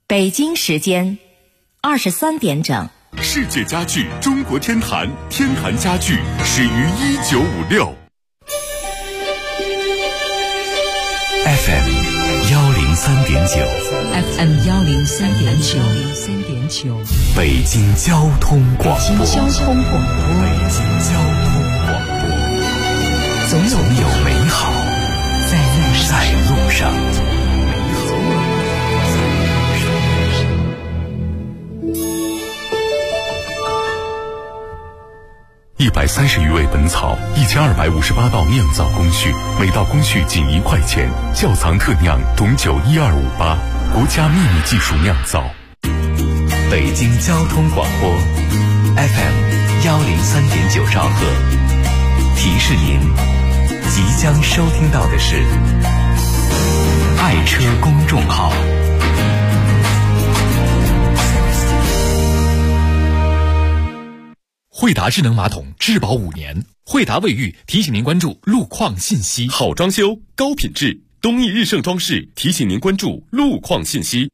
北京时间23点整。 世界家具中国天坛，天坛家具始于1956。 FM 103.9 FM 103.9 北京交通广播。 北京交通广播， 总有美好在路上。130余味本草，1258道酿造工序，每道工序仅1块钱。窖藏特酿董酒12588，国家秘密技术酿造。北京交通广播 FM 103.9兆赫，提示您即将收听到的是爱车公众号。 惠达智能马桶质保5年，惠达卫浴提醒您关注路况信息。 好装修，高品质，东义日盛装饰提醒您关注路况信息。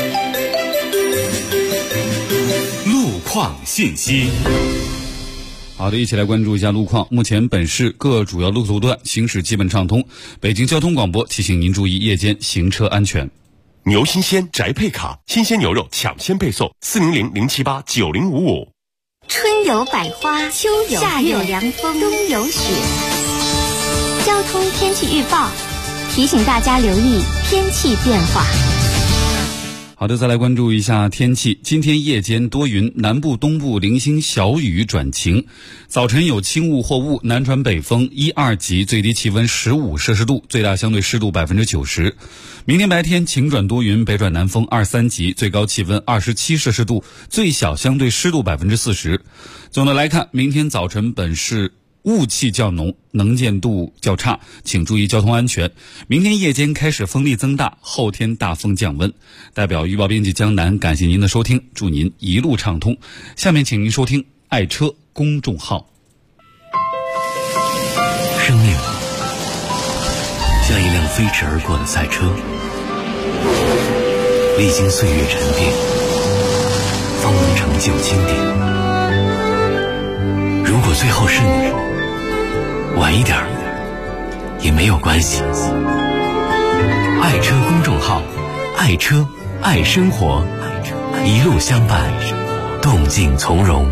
路况信息。 好的，一起来关注一下路况。目前本市各主要路途段行驶基本畅通。北京交通广播提醒您注意夜间行车安全。 牛新鲜宅配卡，新鲜牛肉抢先配送，400-078-9055。 春有百花，秋有夏有凉风，冬有雪。交通天气预报提醒大家留意天气变化。 好的，再来关注一下天气。今天夜间多云，南部东部零星小雨转晴，早晨有轻雾或雾，南传北风1、2级，最低气温15摄氏度，最大相对湿度90%。明天白天晴转多云，北转南风2、3级，最高气温27摄氏度，最小相对湿度40%。总的来看，明天早晨本市雾气较浓，能见度较差，请注意交通安全。明天夜间开始风力增大，后天大风降温。代表预报编辑江南，感谢您的收听，祝您一路畅通。下面请您收听爱车公众号。 生命像一辆飞驰而过的赛车，历经岁月沉淀，方能成就经典。如果最后是你，晚一点也没有关系。爱车公众号，爱车爱生活，一路相伴，动静从容。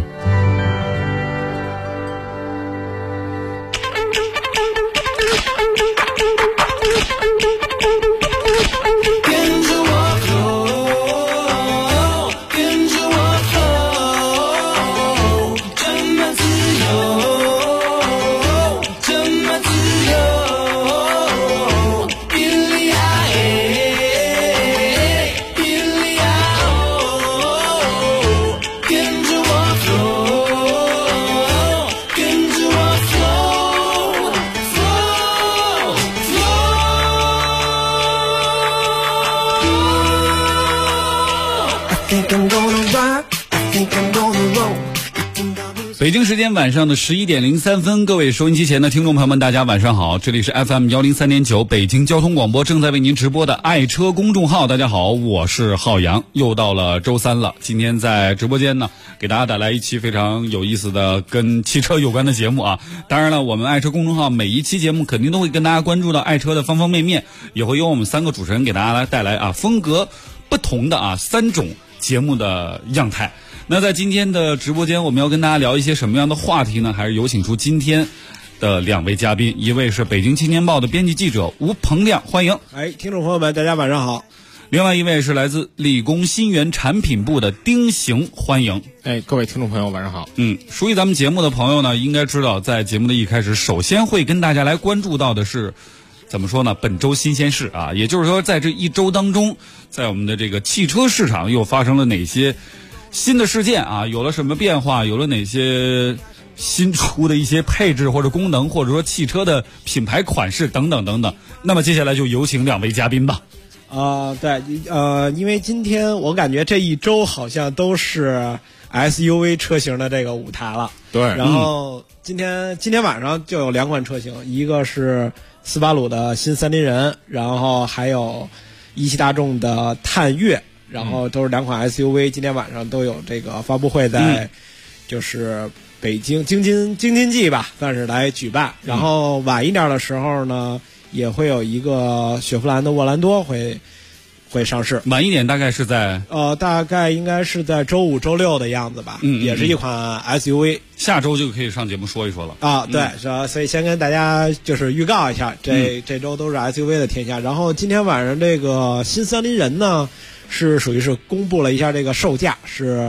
北京时间晚上的11点03分，各位收音机前的听众朋友们，大家晚上好，这里是 FM 103.9北京交通广播正在为您直播的爱车公众号。大家好，我是浩洋，又到了周三了。今天在直播间呢，给大家带来一期非常有意思的跟汽车有关的节目啊。当然了，我们爱车公众号每一期节目肯定都会跟大家关注到爱车的方方面面，也会由我们3个主持人给大家来带来风格不同的3种节目的样态。那在今天的直播间，我们要跟大家聊一些什么样的话题呢？还是有请出今天的2位嘉宾，一位是北京青年报的编辑记者吴鹏亮，欢迎。 听众朋友们，大家晚上好。 另外一位是来自理工新源产品部的丁行，欢迎。 各位听众朋友晚上好。 熟悉咱们节目的朋友呢，应该知道在节目的一开始，首先会跟大家来关注到的是怎么说呢？本周新鲜事啊，也就是说在这一周当中，在我们的这个汽车市场又发生了哪些新的事件啊，有了什么变化，有了哪些新出的一些配置或者功能，或者说汽车的品牌款式等等等等。那么接下来就有请2位嘉宾吧。 对，因为今天我感觉这一周好像都是 SUV 车型的这个舞台了。 对， 然后今天晚上就有2款车型，一个是斯巴鲁的新三菱人，然后还有一汽大众的探岳。 然后都是两款 SUV，今天晚上都有这个发布会在，就是北京京津冀吧，算是来举办。然后晚一点的时候呢，也会有一个雪佛兰的沃兰多会上市。 晚一点大概是在大概应该是在周5、周6的样子吧。也是一款 SUV， 下周就可以上节目说一说了啊。对，所以先跟大家就是预告一下，这周都是 SUV 的天下。然后今天晚上这个新森林人呢，是属于是公布了一下这个售价，是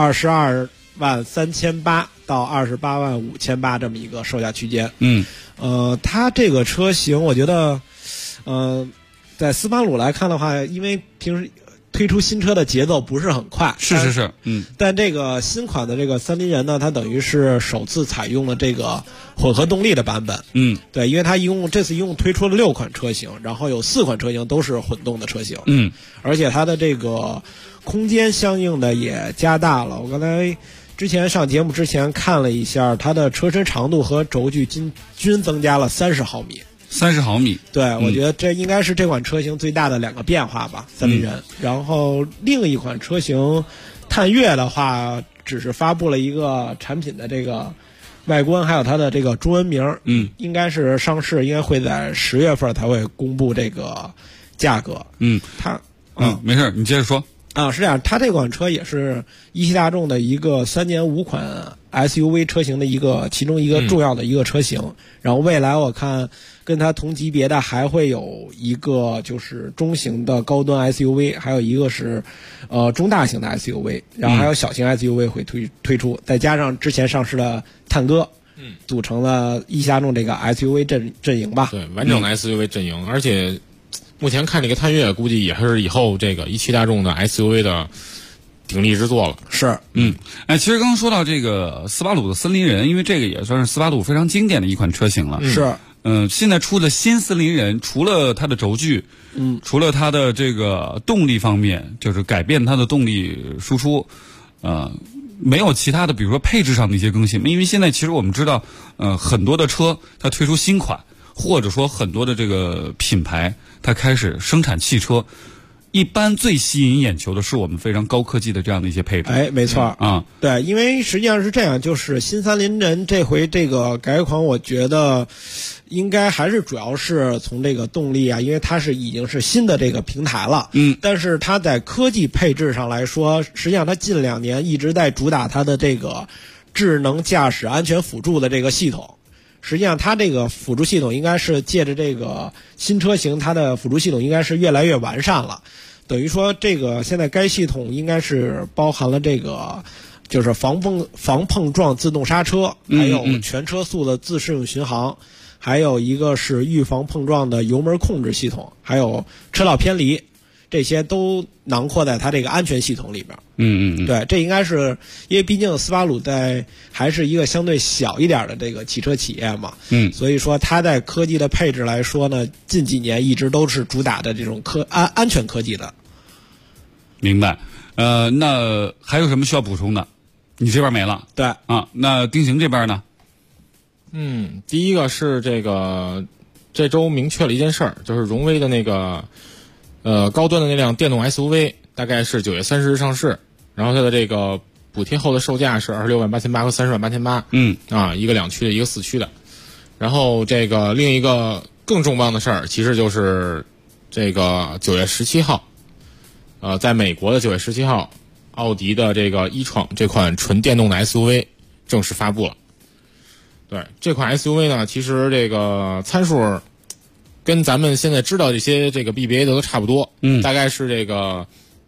22.38万到28.5万这么一个售价区间。它这个车型我觉得在斯巴鲁来看的话，因为平时推出新车的节奏不是很快， 是， 但这个新款的这个森林人呢，它等于是首次采用了这个混合动力的版本。对，因为它这次一共推出了6款车型，然后有4款车型都是混动的车型。而且它的这个空间相应的也加大了。我刚才之前上节目之前看了一下，它的车身长度和轴距均增加了30毫米。 30毫米， 对，我觉得这应该是这款车型最大的2个变化吧，森林人。然后另一款车型探岳的话，只是发布了一个产品的这个外观，还有它的这个中文名。应该是上市，应该会在10月份才会公布这个价格。 没事，你接着说。 是这样，它这款车也是一汽大众的一个3年5款 SUV 车型的其中一个重要的一个车型。然后未来我看跟它同级别的还会有一个就是中型的高端 SUV， 还有一个是中大型的 SUV， 然后还有小型 SUV 会推出，再加上之前上市的探歌，组成了一汽大众这个 SUV 阵营吧。 对，完整的 SUV 阵营，而且目前看这个探岳，估计也是以后这个一汽大众的 SUV 的鼎力之作了。 是， 其实刚刚说到这个斯巴鲁的森林人，因为这个也算是斯巴鲁非常经典的一款车型了。 是， 现在出的新森林人，除了它的轴距，除了它的这个动力方面，就是改变它的动力输出，没有其他的，比如说配置上的一些更新。因为现在其实我们知道，很多的车它推出新款，或者说很多的这个品牌它开始生产汽车，一般最吸引眼球的是我们非常高科技的这样的一些配置。 没错对，因为实际上是这样，就是新森林人这回这个改款，我觉得应该还是主要是从这个动力啊，因为它已经是新的这个平台了。但是它在科技配置上来说，实际上它近2年一直在主打它的这个智能驾驶安全辅助的这个系统。实际上它这个辅助系统应该是借着这个新车型，它的辅助系统应该是越来越完善了。等于说这个现在该系统应该是包含了这个就是防碰撞自动刹车，还有全车速的自适应巡航，还有一个是预防碰撞的油门控制系统，还有车道偏离，这些都囊括在它这个安全系统里边。对，这应该是因为毕竟斯巴鲁还是一个相对小一点的这个汽车企业嘛。所以说它在科技的配置来说呢，近几年一直都是主打的这种安全科技的。 明白。那还有什么需要补充的？你这边没了。 对那丁行这边呢？ 第一个是这周明确了一件事儿，就是荣威的那个高端的那辆电动 SUV 大概是9月30日上市，然后它的这个补贴后的售价是26.8万和30.8万。一个2驱的，一个4驱的。然后这个另一个更重磅的事儿，其实就是这个9月17号，在美国的9月17号，奥迪的这个e-tron这款纯电动的 SUV 正式发布了。对，这款 SUV 呢，其实这个参数跟咱们现在知道这些这个 BBA 的都差不多。大概是这个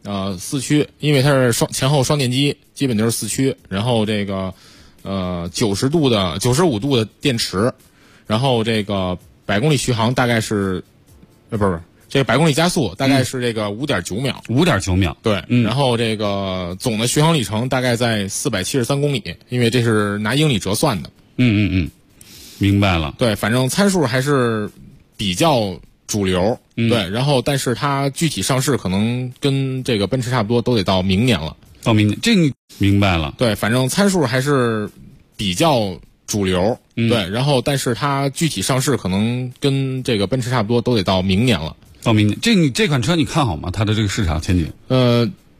4驱，因为它是前后双电机，基本就是4驱。然后这个95度的电池，然后这个100公里续航大概是这个100公里加速大概是这个5.9秒 ，5.9秒。 对，然后这个总的续航里程大概在473公里，因为这是拿英里折算的。 明白了。 对，反正参数还是比较主流。对，然后但是它具体上市可能跟这个奔驰差不多，都得到明年了。 到明年，这个明白了。 对，反正参数还是比较主流。对，然后但是它具体上市可能跟这个奔驰差不多，都得到明年了。 到明年，这款车你看好吗？它的这个市场前景？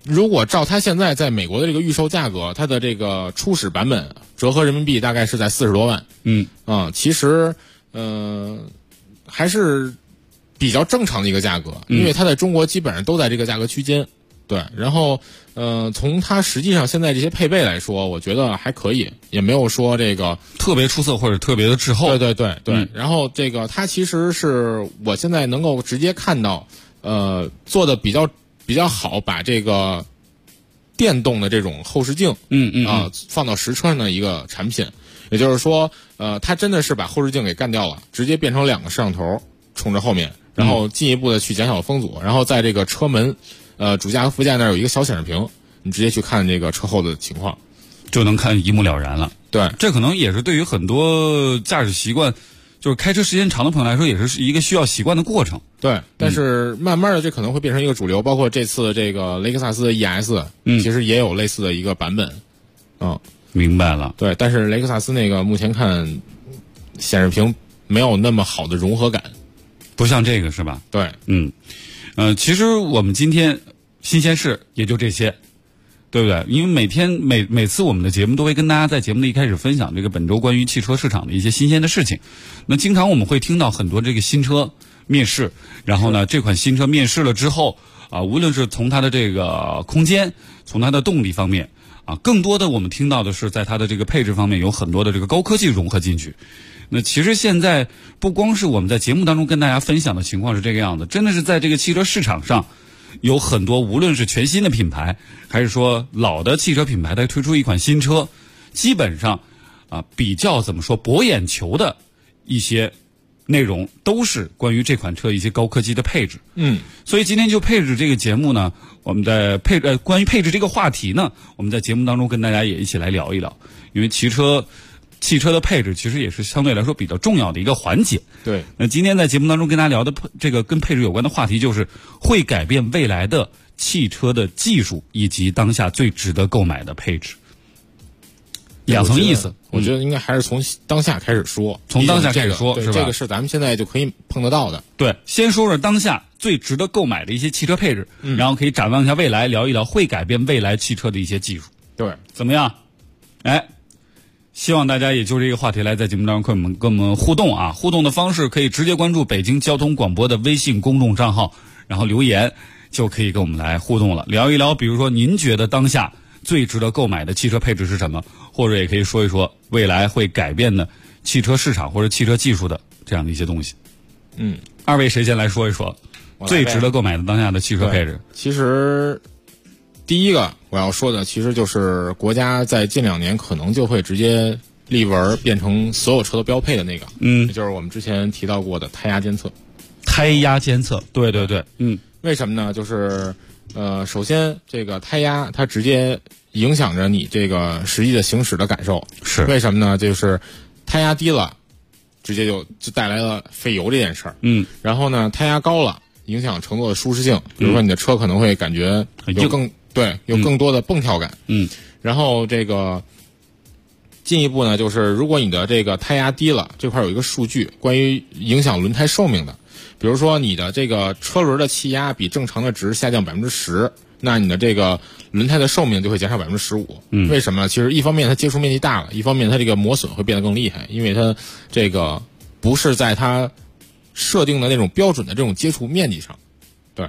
如果照它现在在美国的这个预售价格，它的这个初始版本折合人民币大概是在40多万。其实还是比较正常的一个价格，因为它在中国基本上都在这个价格区间。对，然后从它实际上现在这些配备来说，我觉得还可以，也没有说这个特别出色或者特别的滞后。 对。然后这个它其实是我现在能够直接看到，做的比较好，把这个电动的这种后视镜，放到实车上的一个产品。也就是说，它真的是把后视镜给干掉了，直接变成2个摄像头冲着后面，然后进一步的去减小风阻，然后在这个车门。主驾和副驾那儿有一个小显示屏，你直接去看这个车后的情况， 就能看一目了然了。 对， 这可能也是对于很多驾驶习惯，就是开车时间长的朋友来说，也是一个需要习惯的过程。 对，但是慢慢的这可能会变成一个主流，包括这次这个雷克萨斯的 ES，其实也有类似的一个版本。 明白了。 对，但是雷克萨斯那个目前看显示屏没有那么好的融合感， 不像这个是吧？ 对， 其实我们今天新鲜事也就这些，对不对？因为每次我们的节目都会跟大家在节目的一开始分享这个本周关于汽车市场的一些新鲜的事情。那经常我们会听到很多这个新车面世，然后呢，这款新车面世了之后无论是从它的这个空间，从它的动力方面更多的我们听到的是在它的这个配置方面有很多的这个高科技融合进去。那其实现在不光是我们在节目当中跟大家分享的情况是这个样子，真的是在这个汽车市场上有很多，无论是全新的品牌，还是说老的汽车品牌在推出一款新车，基本上比较怎么说博眼球的一些内容都是关于这款车一些高科技的配置。所以今天就配置这个节目呢，我们在关于配置这个话题呢，我们在节目当中跟大家也一起来聊一聊，因为汽车的配置其实也是相对来说比较重要的一个环节。 对， 那今天在节目当中跟大家聊的这个跟配置有关的话题，就是会改变未来的汽车的技术以及当下最值得购买的配置。两层意思， 我觉得应该还是从当下开始说， 从当下开始说，是吧？ 这个是咱们现在就可以碰得到的。 对，先说说当下最值得购买的一些汽车配置，然后可以展望一下未来，聊一聊会改变未来汽车的一些技术。 对， 怎么样？希望大家也就这个话题来在节目当中跟我们互动啊！互动的方式可以直接关注北京交通广播的微信公众账号，然后留言就可以跟我们来互动了，聊一聊，比如说您觉得当下最值得购买的汽车配置是什么，或者也可以说一说未来会改变的汽车市场或者汽车技术的这样的一些东西。二位谁先来说一说最值得购买的当下的汽车配置？ 其实第一个我要说的，其实就是国家在近2年可能就会直接立文变成所有车的标配的那个，也就是我们之前提到过的胎压监测。 胎压监测，对， 为什么呢？就是首先这个胎压它直接影响着你这个实际的行驶的感受。 是为什么呢？就是胎压低了，直接就带来了费油这件事儿。然后呢，胎压高了，影响乘坐的舒适性。比如说你的车可能会感觉有更多的蹦跳感。然后这个进一步呢，就是如果你的这个胎压低了，这块有一个数据关于影响轮胎寿命的。比如说你的这个车轮的气压比正常的值下降10%，那你的这个轮胎的寿命就会减少15%。为什么？其实一方面它接触面积大了，一方面它这个磨损会变得更厉害，因为它这个不是在它设定的那种标准的这种接触面积上。对，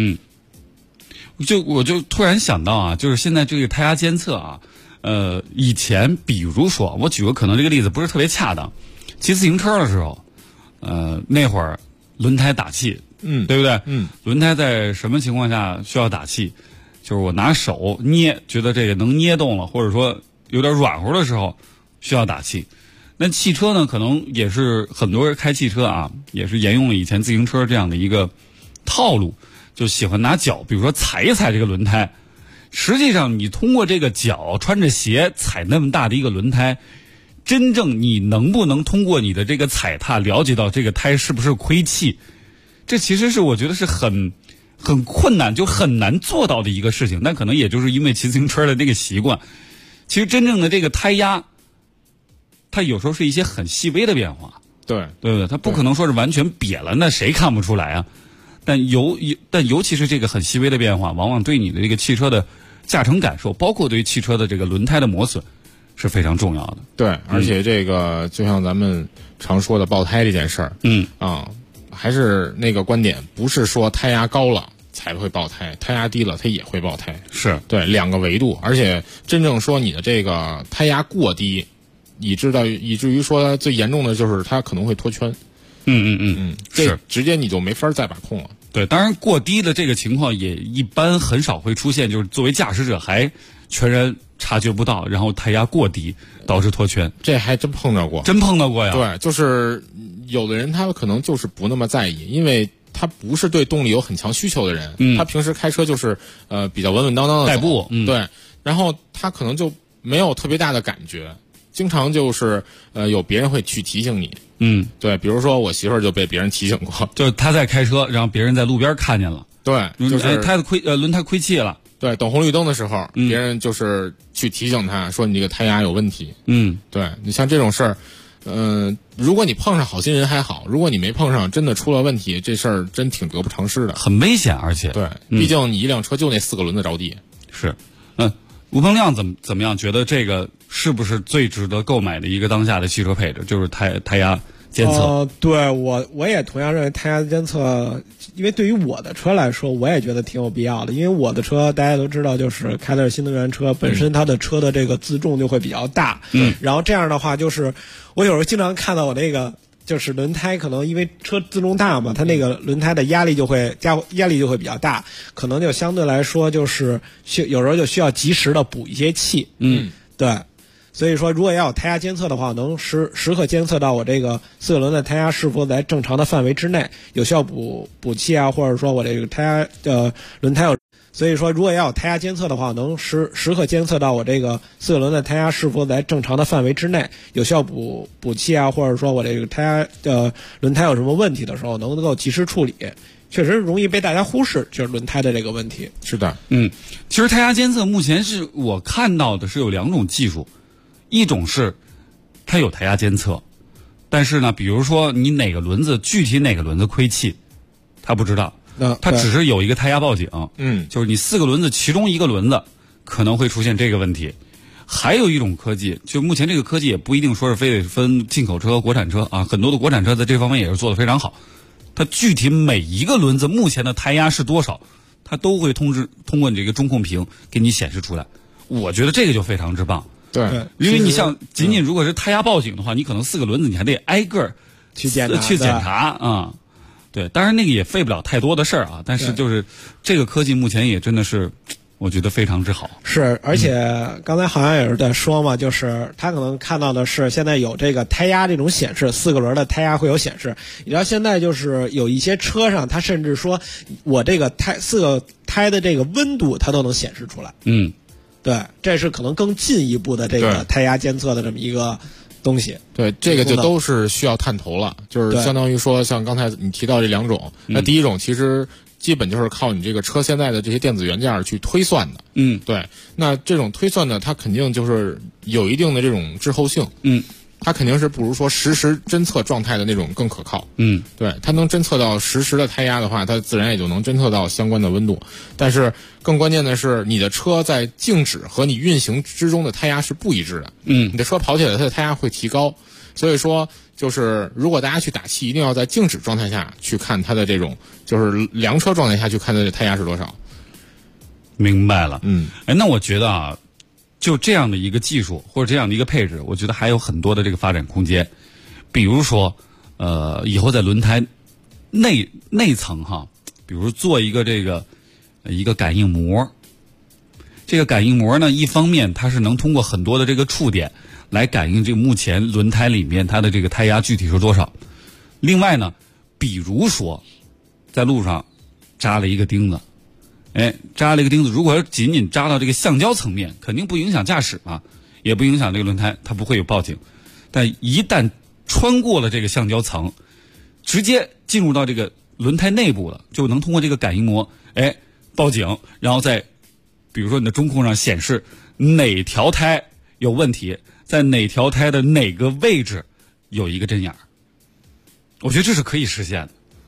我就突然想到啊，就是现在这个胎压监测啊，以前比如说我举个可能这个例子不是特别恰当，骑自行车的时候，那会儿轮胎打气，对不对？轮胎在什么情况下需要打气？就是我拿手捏，觉得这个能捏动了，或者说有点软和的时候，需要打气。那汽车呢，可能也是很多人开汽车啊，也是沿用了以前自行车这样的一个套路，就喜欢拿脚，比如说踩一踩这个轮胎。实际上，你通过这个脚穿着鞋踩那么大的一个轮胎，真正你能不能通过你的这个踩踏了解到这个胎是不是亏气？这其实是我觉得是很困难，就很难做到的一个事情。但可能也就是因为骑自行车的那个习惯，其实真正的这个胎压，它有时候是一些很细微的变化。 对， 它不可能说是完全瘪了，那谁看不出来啊？ 但尤其是这个很细微的变化，往往对你的这个汽车的驾乘感受，包括对于汽车的这个轮胎的磨损是非常重要的。 对，而且这个就像咱们常说的爆胎这件事儿，还是那个观点，不是说胎压高了才会爆胎，胎压低了它也会爆胎， 是对 2个维度。而且真正说你的这个胎压过低，以至于说最严重的就是它可能会脱圈。这直接你就没法再把控了。 对，当然过低的这个情况也一般很少会出现，就是作为驾驶者还全然察觉不到，然后胎压过低导致脱圈。 这还真碰到过呀。对，就是有的人他可能就是不那么在意，因为他不是对动力有很强需求的人，他平时开车就是比较稳稳当当的代步， 对，然后他可能就没有特别大的感觉，经常就是有别人会去提醒你。对，比如说我媳妇儿就被别人提醒过， 就是她在开车，然后别人在路边看见了， 对，就是她的轮胎亏气了， 对，等红绿灯的时候，别人就是去提醒他说你这个胎压有问题。对，你像这种事儿，如果你碰上好心人还好，如果你没碰上，真的出了问题，这事儿真挺得不偿失的， 很危险，而且对，毕竟你一辆车就那4个轮子着地。 是，吴鹏亮怎么样？觉得这个是不是最值得购买的一个当下的汽车配置？就是胎压监测。 对，我也同样认为胎压监测，因为对于我的车来说，我也觉得挺有必要的。因为我的车大家都知道，就是开的是新能源车，本身它的车的这个自重就会比较大。然后这样的话，就是我有时候经常看到我那个。就是轮胎可能因为车自重大嘛，它那个轮胎的压力就会比较大，可能就相对来说就是有时候就需要及时的补一些气。对，所以说如果要有胎压监测的话，能时刻监测到我这个4个轮的胎压是否在正常的范围之内，有需要补气啊，或者说我这个胎压轮胎有。所以说，如果要有胎压监测的话，能时刻监测到我这个4个轮的胎压是否在正常的范围之内，有需要补气啊，或者说我这个胎压轮胎有什么问题的时候，能够及时处理。确实容易被大家忽视，就是轮胎的这个问题。 是的， 其实胎压监测目前是我看到的是有2种技术，一种是它有胎压监测，但是呢，比如说你具体哪个轮子亏气，它不知道。它只是有一个胎压报警，就是你4个轮子其中1个轮子可能会出现这个问题。还有一种科技，就目前这个科技也不一定说是非得分进口车和国产车啊，很多的国产车在这方面也是做得非常好。它具体每一个轮子目前的胎压是多少，它都会通过你这个中控屏给你显示出来。我觉得这个就非常之棒。 对， 因为你像仅仅如果是胎压报警的话，你可能4个轮子你还得挨个去检查啊。对，当然那个也费不了太多的事儿啊，但是就是这个科技目前也真的是，我觉得非常之好。 是，而且刚才好像也是在说嘛，就是他可能看到的是现在有这个胎压这种显示，4个轮的胎压会有显示。你知道现在就是有一些车上，它甚至说我这个4个胎的这个温度，它都能显示出来。对，这是可能更进一步的这个胎压监测的这么一个东西。 对，这个就都是需要探头了，就是相当于说像刚才你提到这2种，那第一种其实基本就是靠你这个车现在的这些电子元件去推算的。对，那这种推算呢，它肯定就是有一定的这种滞后性。它肯定是不如说实时侦测状态的那种更可靠。对，它能侦测到实时的胎压的话，它自然也就能侦测到相关的温度。但是更关键的是，你的车在静止和你运行之中的胎压是不一致的。你的车跑起来，它的胎压会提高。所以说，就是如果大家去打气，一定要在静止状态下去看它的这种，就是量车状态下去看它的胎压是多少。 明白了。那我觉得啊，就这样的一个技术或者这样的一个配置，我觉得还有很多的这个发展空间。比如说，以后在轮胎内层哈，比如做一个一个感应膜。这个感应膜呢，一方面它是能通过很多的这个触点来感应这个目前轮胎里面它的这个胎压具体是多少。另外呢，比如说在路上扎了一个钉子。扎了一个钉子，如果仅仅扎到这个橡胶层面，肯定不影响驾驶嘛，也不影响这个轮胎，它不会有报警。但一旦穿过了这个橡胶层，直接进入到这个轮胎内部了，就能通过这个感应膜，报警，然后在比如说你的中控上显示哪条胎有问题，在哪条胎的哪个位置有一个针眼儿。我觉得这是可以实现的。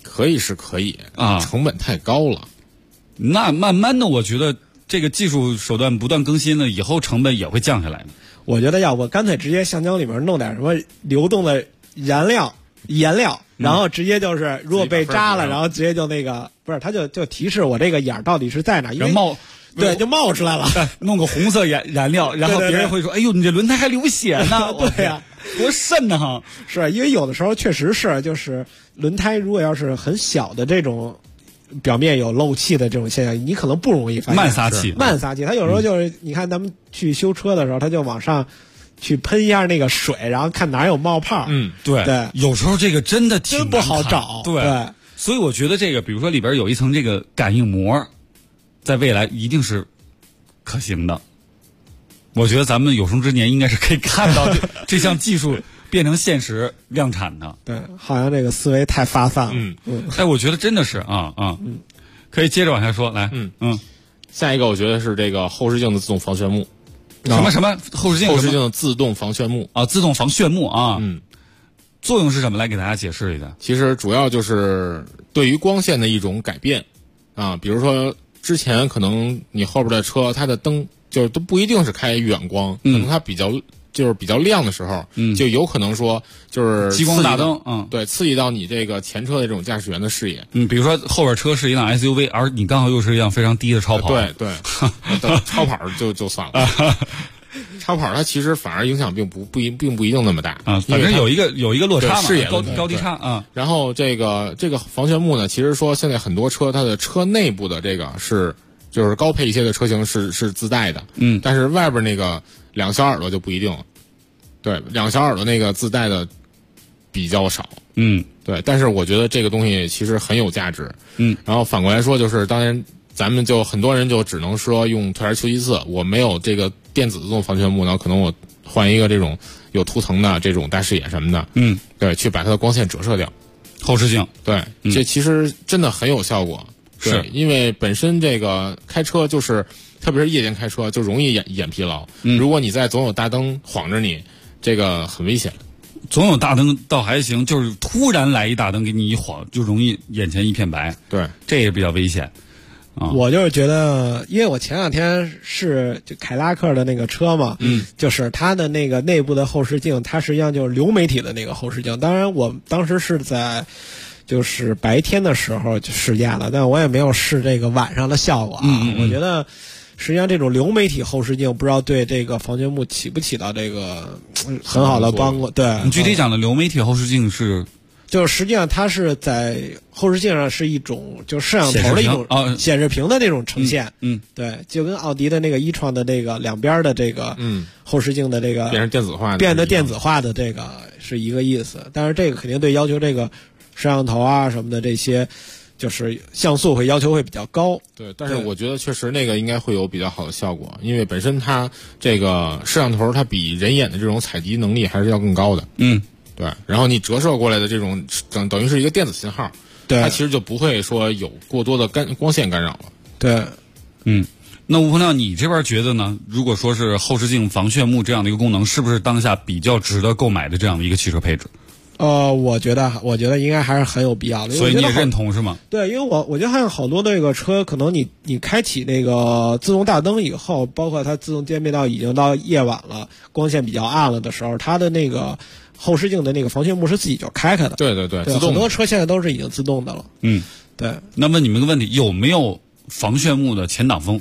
可以是可以啊， 成本太高了。 那慢慢的，我觉得这个技术手段不断更新呢，以后成本也会降下来的。 我觉得要不干脆直接橡胶里面弄点什么流动的颜料，然后直接就是如果被扎了，然后直接就那个不是，它就提示我这个眼到底是在哪，因为对就冒出来了， 弄个红色燃料，然后别人会说：“哎呦，你这轮胎还流血呢！” 对呀， 多瘆得慌。 是因为有的时候确实是，就是轮胎如果要是很小的这种表面有漏气的这种现象，你可能不容易发现。 慢撒气， 它有时候就是你看咱们去修车的时候，它就往上去喷一下那个水，然后看哪有冒泡。 对，有时候这个真的挺不好找。对， 所以我觉得这个，比如说里边有一层这个感应膜，在未来一定是可行的。我觉得咱们有生之年应该是可以看到这项技术变成现实量产的。 对，好像这个思维太发散了。 哎，我觉得真的是可以接着往下说来。 下一个我觉得是这个后视镜的自动防眩目。 什么后视镜的自动防眩目啊，自动防眩目啊。作用是什么？来给大家解释一下。 其实主要就是对于光线的一种改变啊，比如说之前可能你后边的车它的灯就是都不一定是开远光，可能它比较亮的时候，就有可能说就是激光大灯， 对，刺激到你这个前车的这种驾驶员的视野。 比如说后边车是一辆 SUV， 而你刚好又是一辆非常低的超跑。 对，超跑就算了。超跑它其实反而影响并不一定那么大啊，反正有一个落差嘛， 视野高低差啊。 然后这个防眩目呢，其实说现在很多车它的车内部的这个就是高配一些的车型是自带的，但是外边那个两个小耳朵就不一定了。对，两个小耳朵那个自带的比较少。对，但是我觉得这个东西其实很有价值。然后反过来说，就是当然咱们就很多人就只能说用退而求其次，我没有这个电子自动防眩目呢，可能我换一个这种有涂层的这种大视野什么的，对，去把它的光线折射掉。 后视镜， 对，这其实真的很有效果。 是因为本身这个开车就是，特别是夜间开车就容易眼疲劳。如果你在总有大灯晃着你，这个很危险。 总有大灯倒还行，就是突然来一大灯给你一晃，就容易眼前一片白。 对， 这也比较危险。 我就是觉得，因为我前两天是就凯拉克的那个车嘛，就是它的那个内部的后视镜，它实际上就是流媒体的那个后视镜。当然，我当时是在就是白天的时候就试驾了，但我也没有试这个晚上的效果啊。我觉得实际上这种流媒体后视镜不知道对这个防眩目起不起到这个很好的帮助。对， 你具体讲的流媒体后视镜是？ 就是实际上它是在后视镜上是一种就是摄像头的一种显示屏的那种呈现。对，就跟奥迪的那个e-tron的那个两边的这个后视镜的这个变得电子化的这个是一个意思。但是这个肯定对要求这个摄像头啊什么的这些就是像素会要求会比较高。 对，但是我觉得确实那个应该会有比较好的效果，因为本身它这个摄像头它比人眼的这种采集能力还是要更高的。对，然后你折射过来的这种等于是一个电子信号， 对， 它其实就不会说有过多的光线干扰了。 对， 那吴鹏亮，你这边觉得呢？如果说是后视镜防眩目这样的一个功能，是不是当下比较值得购买的这样的一个汽车配置？ 我觉得应该还是很有必要的。 所以你也认同是吗？ 对，因为我觉得像好多那个车，可能你开启那个自动大灯以后，包括它自动渐变到已经到夜晚了，光线比较暗了的时候，它的那个后视镜的那个防眩目是自己就开的。 对，自动。 很多车现在都是已经自动的了。对。 那问你们个问题，有没有防眩目的前挡风？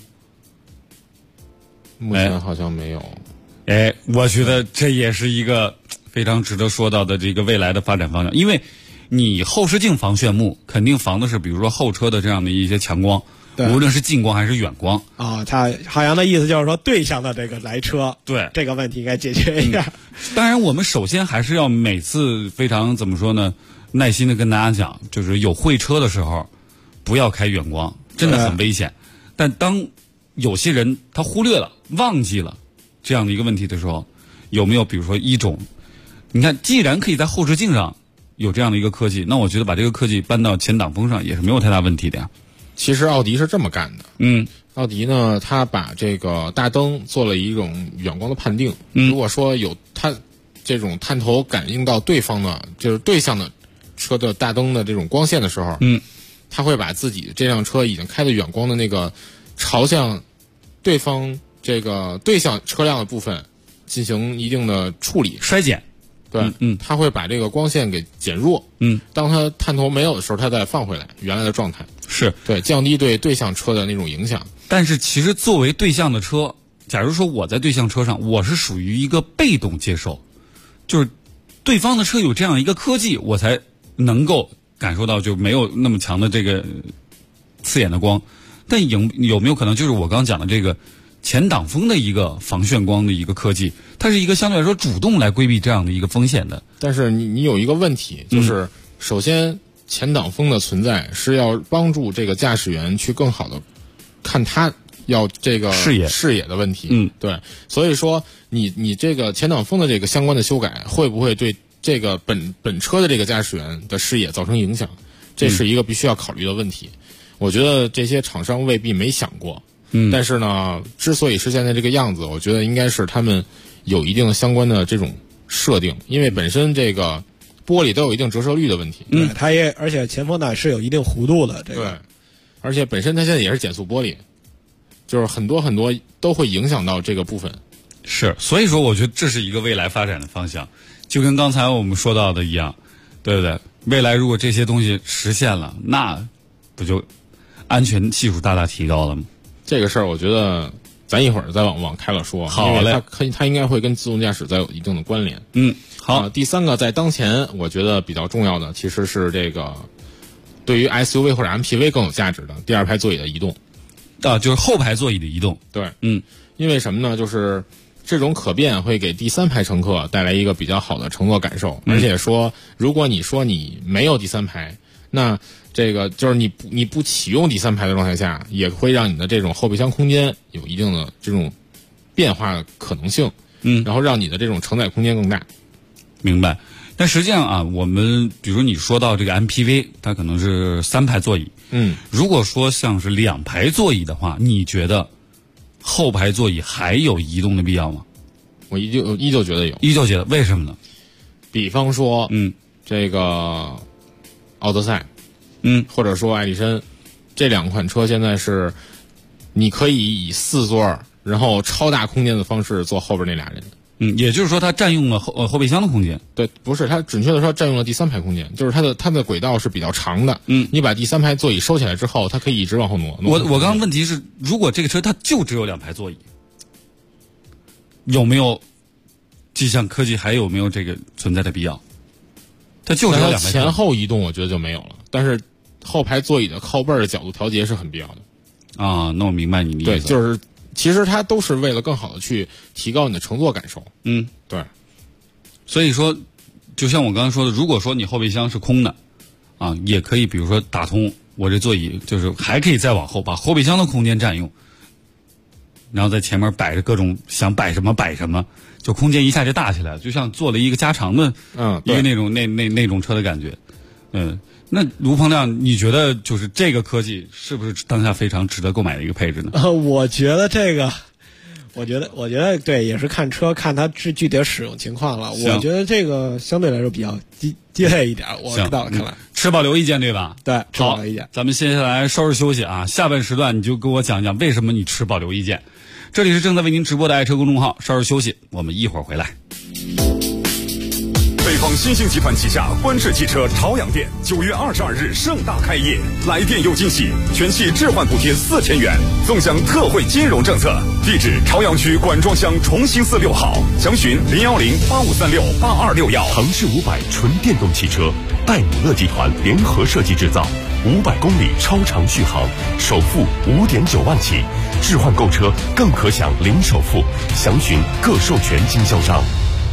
目前好像没有。 我觉得这也是一个非常值得说到的这个未来的发展方向，因为你后视镜防眩目肯定防的是比如说后车的这样的一些强光，无论是近光还是远光他好像的意思就是说对向的这个来车， 对这个问题应该解决一下。 当然我们首先还是要每次非常怎么说呢，耐心的跟大家讲，就是有会车的时候不要开远光，真的很危险。但当有些人他忽略了忘记了这样的一个问题的时候，有没有比如说一种，你看既然可以在后视镜上有这样的一个科技，那我觉得把这个科技搬到前挡风上也是没有太大问题的呀。 其实奥迪是这么干的。奥迪呢，它把这个大灯做了一种远光的判定。如果说有它这种探头感应到对方的就是对向的车的大灯的这种光线的时候，他会把自己这辆车已经开的远光的那个朝向对方这个对向车辆的部分进行一定的处理衰减。 对，他会把这个光线给减弱。当他探头没有的时候，他再放回来原来的状态。 是对，降低对对向车的那种影响。 但是其实作为对向的车，假如说我在对向车上，我是属于一个被动接受，就是对方的车有这样一个科技，我才能够感受到就没有那么强的这个刺眼的光。但有没有可能就是我刚讲的这个前挡风的一个防眩光的一个科技，它是一个相对来说主动来规避这样的一个风险的？ 但是你有一个问题，就是首先前挡风的存在是要帮助这个驾驶员去更好的看他要这个视野的问题。对，所以说你这个前挡风的这个相关的修改会不会对这个本车的这个驾驶员的视野造成影响？这是一个必须要考虑的问题。我觉得这些厂商未必没想过。但是呢，之所以是现在这个样子，我觉得应该是他们有一定相关的这种设定，因为本身这个玻璃都有一定折射率的问题。 它而且前风挡是有一定弧度的，这个对，而且本身它现在也是减速玻璃，就是很多都会影响到这个部分。 是，所以说我觉得这是一个未来发展的方向，就跟刚才我们说到的一样，对不对？未来如果这些东西实现了，那不就安全系数大大提高了吗？ 这个事儿，我觉得咱一会儿再往开了说。 好嘞， 它应该会跟自动驾驶再有一定的关联。 好。 第三个，在当前我觉得比较重要的，其实是这个对于 SUV 或者 MPV 更有价值的第二排座椅的移动。 就是后排座椅的移动。 对，因为什么呢？就是这种可变会给第三排乘客带来一个比较好的乘坐感受，而且说，如果你说你没有第三排，那这个就是你不启用第三排的状态下，也会让你的这种后备箱空间有一定的这种变化的可能性。然后让你的这种承载空间更大。 明白。但实际上啊，我们比如你说到这个 MPV， 它可能是3排座椅。如果说像是2排座椅的话，你觉得后排座椅还有移动的必要吗？ 我依旧觉得有。 依旧觉得，为什么呢？ 比方说，这个奥德赛，或者说艾力绅，这2款车现在是你可以以4座然后超大空间的方式坐后边那俩人。 也就是说它占用了后备箱的空间。 对，不是，它准确的说占用了第3排空间，就是它的轨道是比较长的。你把第3排座椅收起来之后，它可以一直往后挪。 我刚刚问题是，如果这个车它就只有2排座椅，有没有这项科技还有没有这个存在的必要？它就只有2排座椅。 前后移动我觉得就没有了，但是后排座椅的靠背的角度调节是很必要的。 啊，那我明白你的意思。 对，就是其实它都是为了更好的去提高你的乘坐感受。对。 所以说，就像我刚刚说的，如果说你后备箱是空的，也可以，比如说打通我这座椅，就是还可以再往后把后备箱的空间占用，然后在前面摆着各种想摆什么摆什么，就空间一下就大起来了，就像做了一个加长的，一个那种那种车的感觉。那卢鹏亮，你觉得就是这个科技是不是当下非常值得购买的一个配置呢？ 我觉得这个，我觉得对，也是看车看它具体的使用情况了。我觉得这个相对来说比较鸡肋一点。我到看来， 持保留意见对吧？ 对，持保留意见。 咱们接下来稍事休息啊，下半时段你就给我讲讲为什么你持保留意见。这里是正在为您直播的爱车公众号，稍事休息，我们一会儿回来。 北方新兴集团旗下观致汽车朝阳店9月22日盛大开业，来店有惊喜，全系置换补贴4000元，纵享特惠金融政策。地址：朝阳区管庄乡重兴寺6号，详询01085368261。 腾势500纯电动汽车，戴姆勒集团联合设计制造，500公里超长续航，首付5.9万起，置换购车更可享零首付，详询各授权经销商。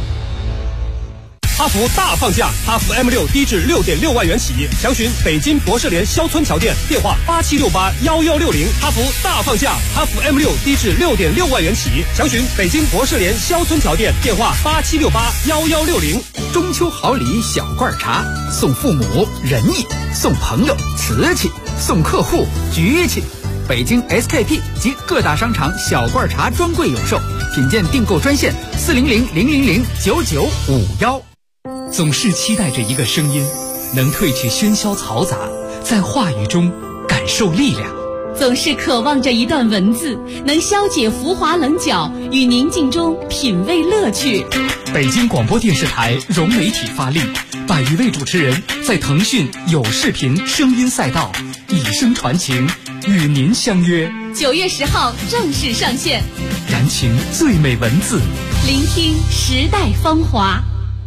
哈弗大放价，哈弗 M6 低至6.6万元起，详询北京博士联肖村桥店，电话87681160。哈弗大放价，哈弗 M6 低至6.6万元起，详询北京博士联肖村桥店，电话87681160。 中秋好礼小罐茶，送父母仁义，送朋友瓷器，送客户局气。北京 SKP 及各大商场小罐茶专柜有售，品鉴订购专线40000009951。总是期待着一个声音， 能褪去喧嚣嘈杂，在话语中感受力量。 总是渴望着一段文字，能消解浮华棱角，与宁静中品味乐趣。 北京广播电视台融媒体发力，100余位主持人在腾讯有视频声音赛道以声传情，与您相约。 9月10号正式上线， 燃情最美文字， 聆听时代芳华。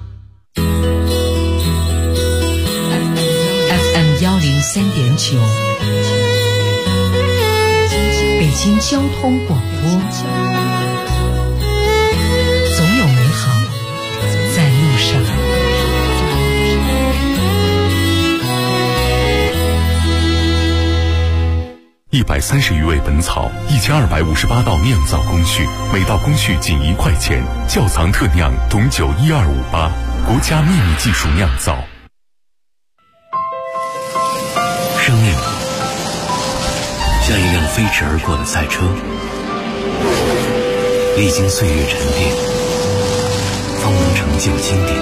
FM 103.9，北京交通广播，总有美好在路上。 130余味本草，1258道酿造工序，每道工序仅1块钱。窖藏特酿董酒12588，国家秘密技术酿造。 生命像一辆飞驰而过的赛车，历经岁月沉淀，方能成就经典。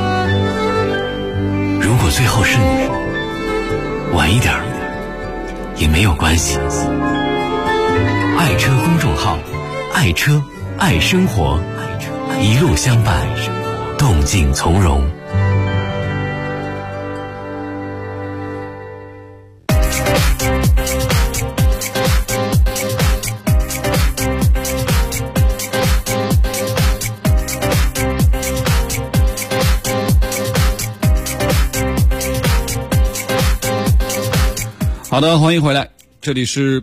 如果最后是你，晚一点也没有关系。爱车公众号，爱车爱生活，一路相伴，动静从容。 好的，欢迎回来，这里是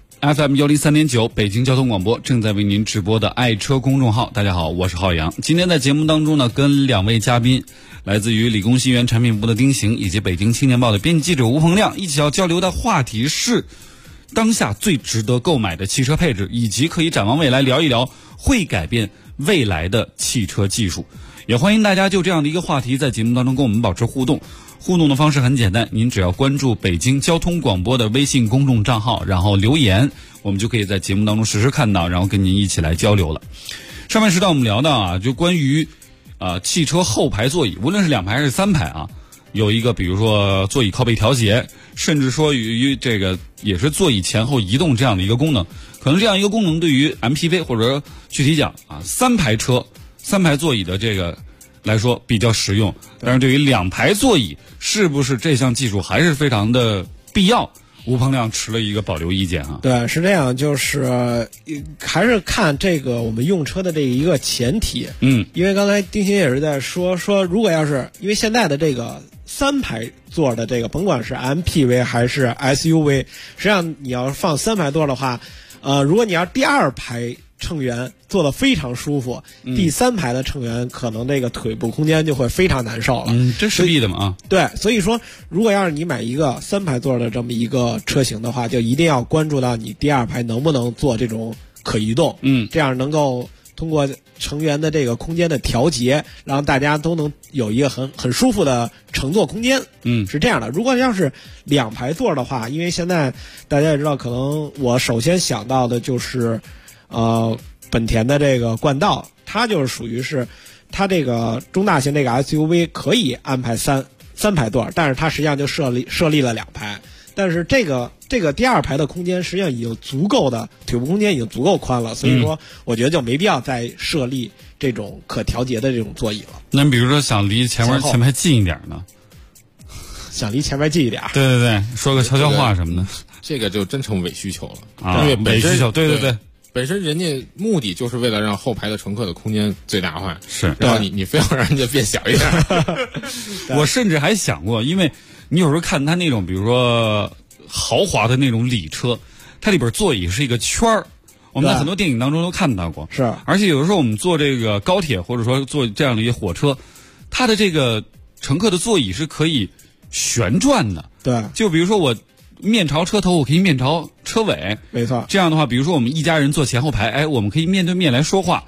FM 103.9北京交通广播，正在为您直播的爱车公众号。大家好，我是浩洋。今天在节目当中呢，跟2位嘉宾，来自于理工新源产品部的丁行，以及北京青年报的编辑记者吴鹏亮，一起要交流的话题是当下最值得购买的汽车配置，以及可以展望未来聊一聊会改变未来的汽车技术。也欢迎大家就这样的一个话题在节目当中跟我们保持互动。互动的方式很简单，您只要关注北京交通广播的微信公众账号，然后留言，我们就可以在节目当中实时看到，然后跟您一起来交流了。上半时段我们聊到啊，就关于汽车后排座椅，无论是2排还是3排啊，有一个比如说座椅靠背调节，甚至说于这个也是座椅前后移动这样的一个功能。可能这样一个功能对于 MPV 或者具体讲啊3排车3排座椅的这个来说比较实用，但是对于2排座椅是不是这项技术还是非常的必要？吴鹏亮持了一个保留意见啊。 对，是这样，就是还是看这个我们用车的这一个前提。因为刚才丁鑫也是在说，如果要是因为现在的这个3排座的这个，甭管是 MPV 还是 SUV， 实际上你要放3排座的话，如果你要第2排乘员坐得非常舒服，第3排的乘员可能这个腿部空间就会非常难受了。 这是必的嘛啊。 对，所以说如果要是你买一个3排座的这么一个车型的话，就一定要关注到你第2排能不能做这种可移动，这样能够通过成员的这个空间的调节，让大家都能有一个很舒服的乘坐空间。是这样的。如果要是2排座的话，因为现在大家也知道，可能我首先想到的就是本田的这个冠道，它就是属于是它这个中大型这个 SUV 可以安排三排座，但是它实际上就设立了2排。但是这个第2排的空间实际上已经足够的腿部空间已经足够宽了，所以说我觉得就没必要再设立这种可调节的这种座椅了。 那比如说想离前排近一点呢？ 想离前排近一点， 对对对，说个悄悄话什么的， 这个就真成伪需求了啊！ 因为本身伪需求，对对对。 本身人家目的就是为了让后排的乘客的空间最大化， 是， 然后你非要让人家变小一点。 我甚至还想过，因为你有时候看他那种，比如说豪华的那种礼车，它里边座椅是一个圈儿，我们在很多电影当中都看到过。 是， 而且有的时候我们坐这个高铁或者说坐这样的一些火车，它的这个乘客的座椅是可以旋转的。 对， 就比如说我面朝车头，我可以面朝车尾， 没错。 这样的话，比如说我们一家人坐前后排，我们可以面对面来说话。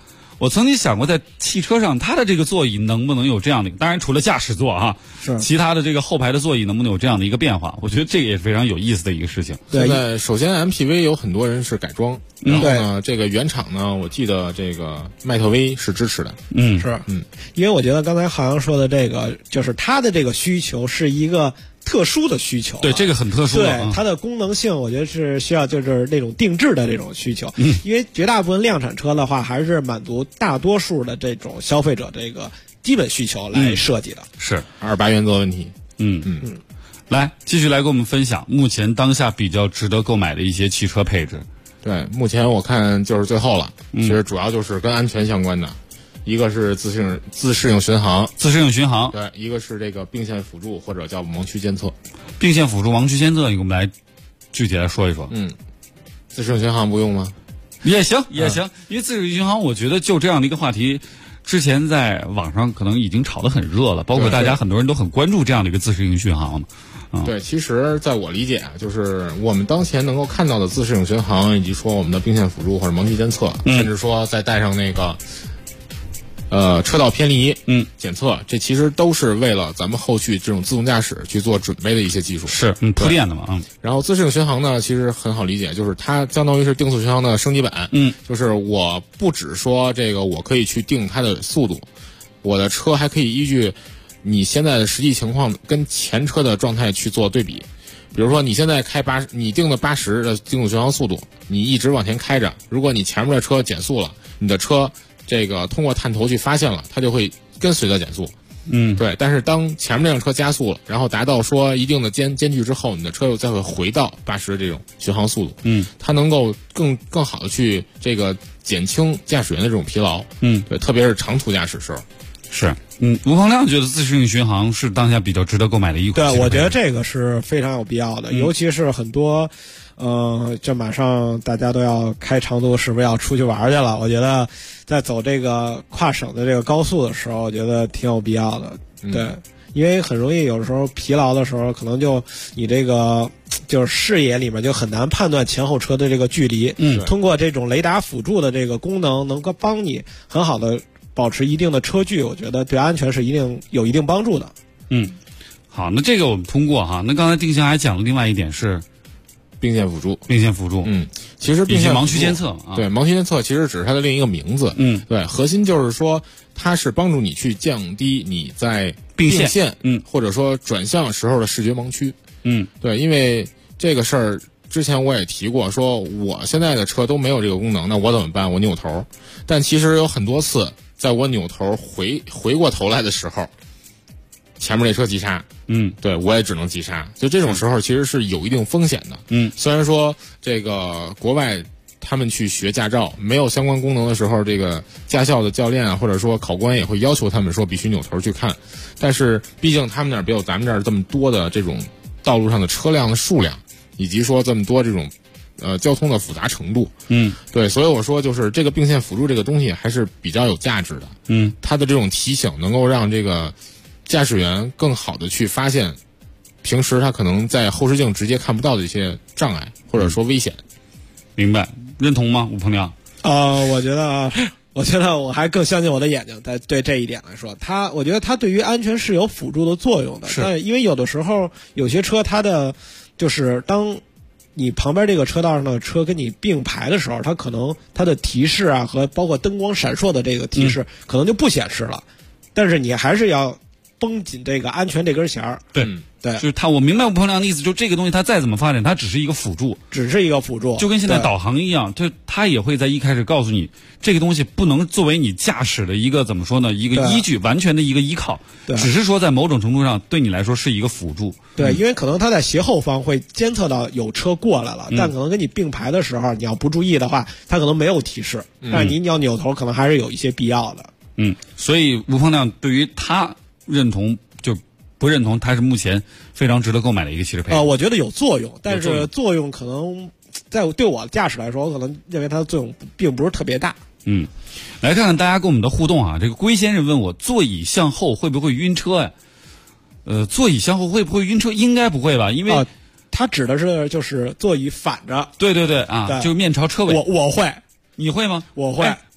我曾经想过，在汽车上它的这个座椅能不能有这样的，当然除了驾驶座啊， 是其他的这个后排的座椅能不能有这样的一个变化？我觉得这个也是非常有意思的一个事情。 现在首先 MPV 有很多人是改装，然后呢，这个原厂呢，我记得这个迈特威是支持的。 因为我觉得刚才浩洋说的这个，就是它的这个需求是一个特殊的需求， 对，这个很特殊。 对它的功能性，我觉得是需要就是那种定制的这种需求。因为绝大部分量产车的话，还是满足大多数的这种消费者这个基本需求来设计的。 是 28原则问题。 来继续来给我们分享目前当下比较值得购买的一些汽车配置。 对，目前我看就是最后了，其实主要就是跟安全相关的。一个是自适应巡航，对，一个是这个并线辅助或者叫盲区监测。 并线辅助、盲区监测，你给我们来具体来说一说。 自适应巡航不用吗？ 也行，因为自适应巡航，我觉得就这样的一个话题，之前在网上可能已经炒得很热了，包括大家很多人都很关注这样的一个自适应巡航嘛。 对，其实在我理解啊，就是我们当前能够看到的自适应巡航，以及说我们的并线辅助或者盲区监测，甚至说再带上那个车道偏离检测，这其实都是为了咱们后续这种自动驾驶去做准备的一些技术， 是铺垫的嘛。 然后自适应巡航呢，其实很好理解，就是它相当于是定速巡航的升级版。就是我不只说这个我可以去定它的速度，我的车还可以依据你现在的实际情况跟前车的状态去做对比。比如说你现在开你定的80的定速巡航速度，你一直往前开着，如果你前面的车减速了，你的车这个通过探头去发现了，它就会跟随着减速。对。但是当前面那辆车加速了，然后达到说一定的间距之后，你的车又再会回到80的这种巡航速度。它能够更好的去这个减轻驾驶员的这种疲劳。对，特别是长途驾驶时候。 是。吴鹏亮觉得自适应巡航是当下比较值得购买的一款。 对，我觉得这个是非常有必要的，尤其是很多这马上大家都要开长途，是不是要出去玩去了？我觉得在走这个跨省的这个高速的时候，我觉得挺有必要的。对，因为很容易有时候疲劳的时候，可能就你这个就是视野里面就很难判断前后车的这个距离。通过这种雷达辅助的这个功能，能够帮你很好的保持一定的车距，我觉得对安全是有一定帮助的。 好，那这个我们通过哈。那刚才定向还讲了另外一点是并线辅助。其实并线盲区监测对，盲区监测其实只是它的另一个名字。对，核心就是说它是帮助你去降低你在并线或者说转向时候的视觉盲区。对，因为这个事儿之前我也提过，说我现在的车都没有这个功能，那我怎么办？我扭头。但其实有很多次在我扭头回过头来的时候，前面这车急刹，对，我也只能急刹。就这种时候其实是有一定风险的。虽然说这个国外他们去学驾照没有相关功能的时候，这个驾校的教练啊，或者说考官也会要求他们说必须扭头去看。但是毕竟他们那儿没有咱们这儿这么多的这种道路上的车辆的数量，以及说这么多这种交通的复杂程度。对，所以我说就是这个并线辅助这个东西还是比较有价值的。它的这种提醒能够让这个驾驶员更好的去发现平时他可能在后视镜直接看不到的一些障碍或者说危险。 明白，认同吗，吴鹏亮？ 我觉得我还更相信我的眼睛。在对这一点来说，我觉得它对于安全是有辅助的作用的。但因为有的时候有些车它的就是当你旁边这个车道上的车跟你并排的时候，它可能它的提示啊和包括灯光闪烁的这个提示可能就不显示了，但是你还是要绷紧这个安全这根弦儿。对， 就是我明白吴鹏亮的意思，就这个东西它再怎么发展，它只是一个辅助，就跟现在导航一样，它也会在一开始告诉你这个东西不能作为你驾驶的一个怎么说呢，一个依据，完全的一个依靠，只是说在某种程度上对你来说是一个辅助。 对，因为可能它在斜后方会监测到有车过来了，但可能跟你并排的时候，你要不注意的话，它可能没有提示，但是你要扭头，可能还是有一些必要的。 所以吴鹏亮对于他认同就不认同，它是目前非常值得购买的一个汽车配置。 我觉得有作用，但是作用可能对我驾驶来说，我可能认为它的作用并不是特别大。 来看看大家跟我们的互动啊。这个龟先生问我，座椅向后会不会晕车呀？座椅向后会不会晕车？应该不会吧，因为他指的是就是座椅反着。 对啊，就是面朝车尾。 我会， 你会吗？ 我会。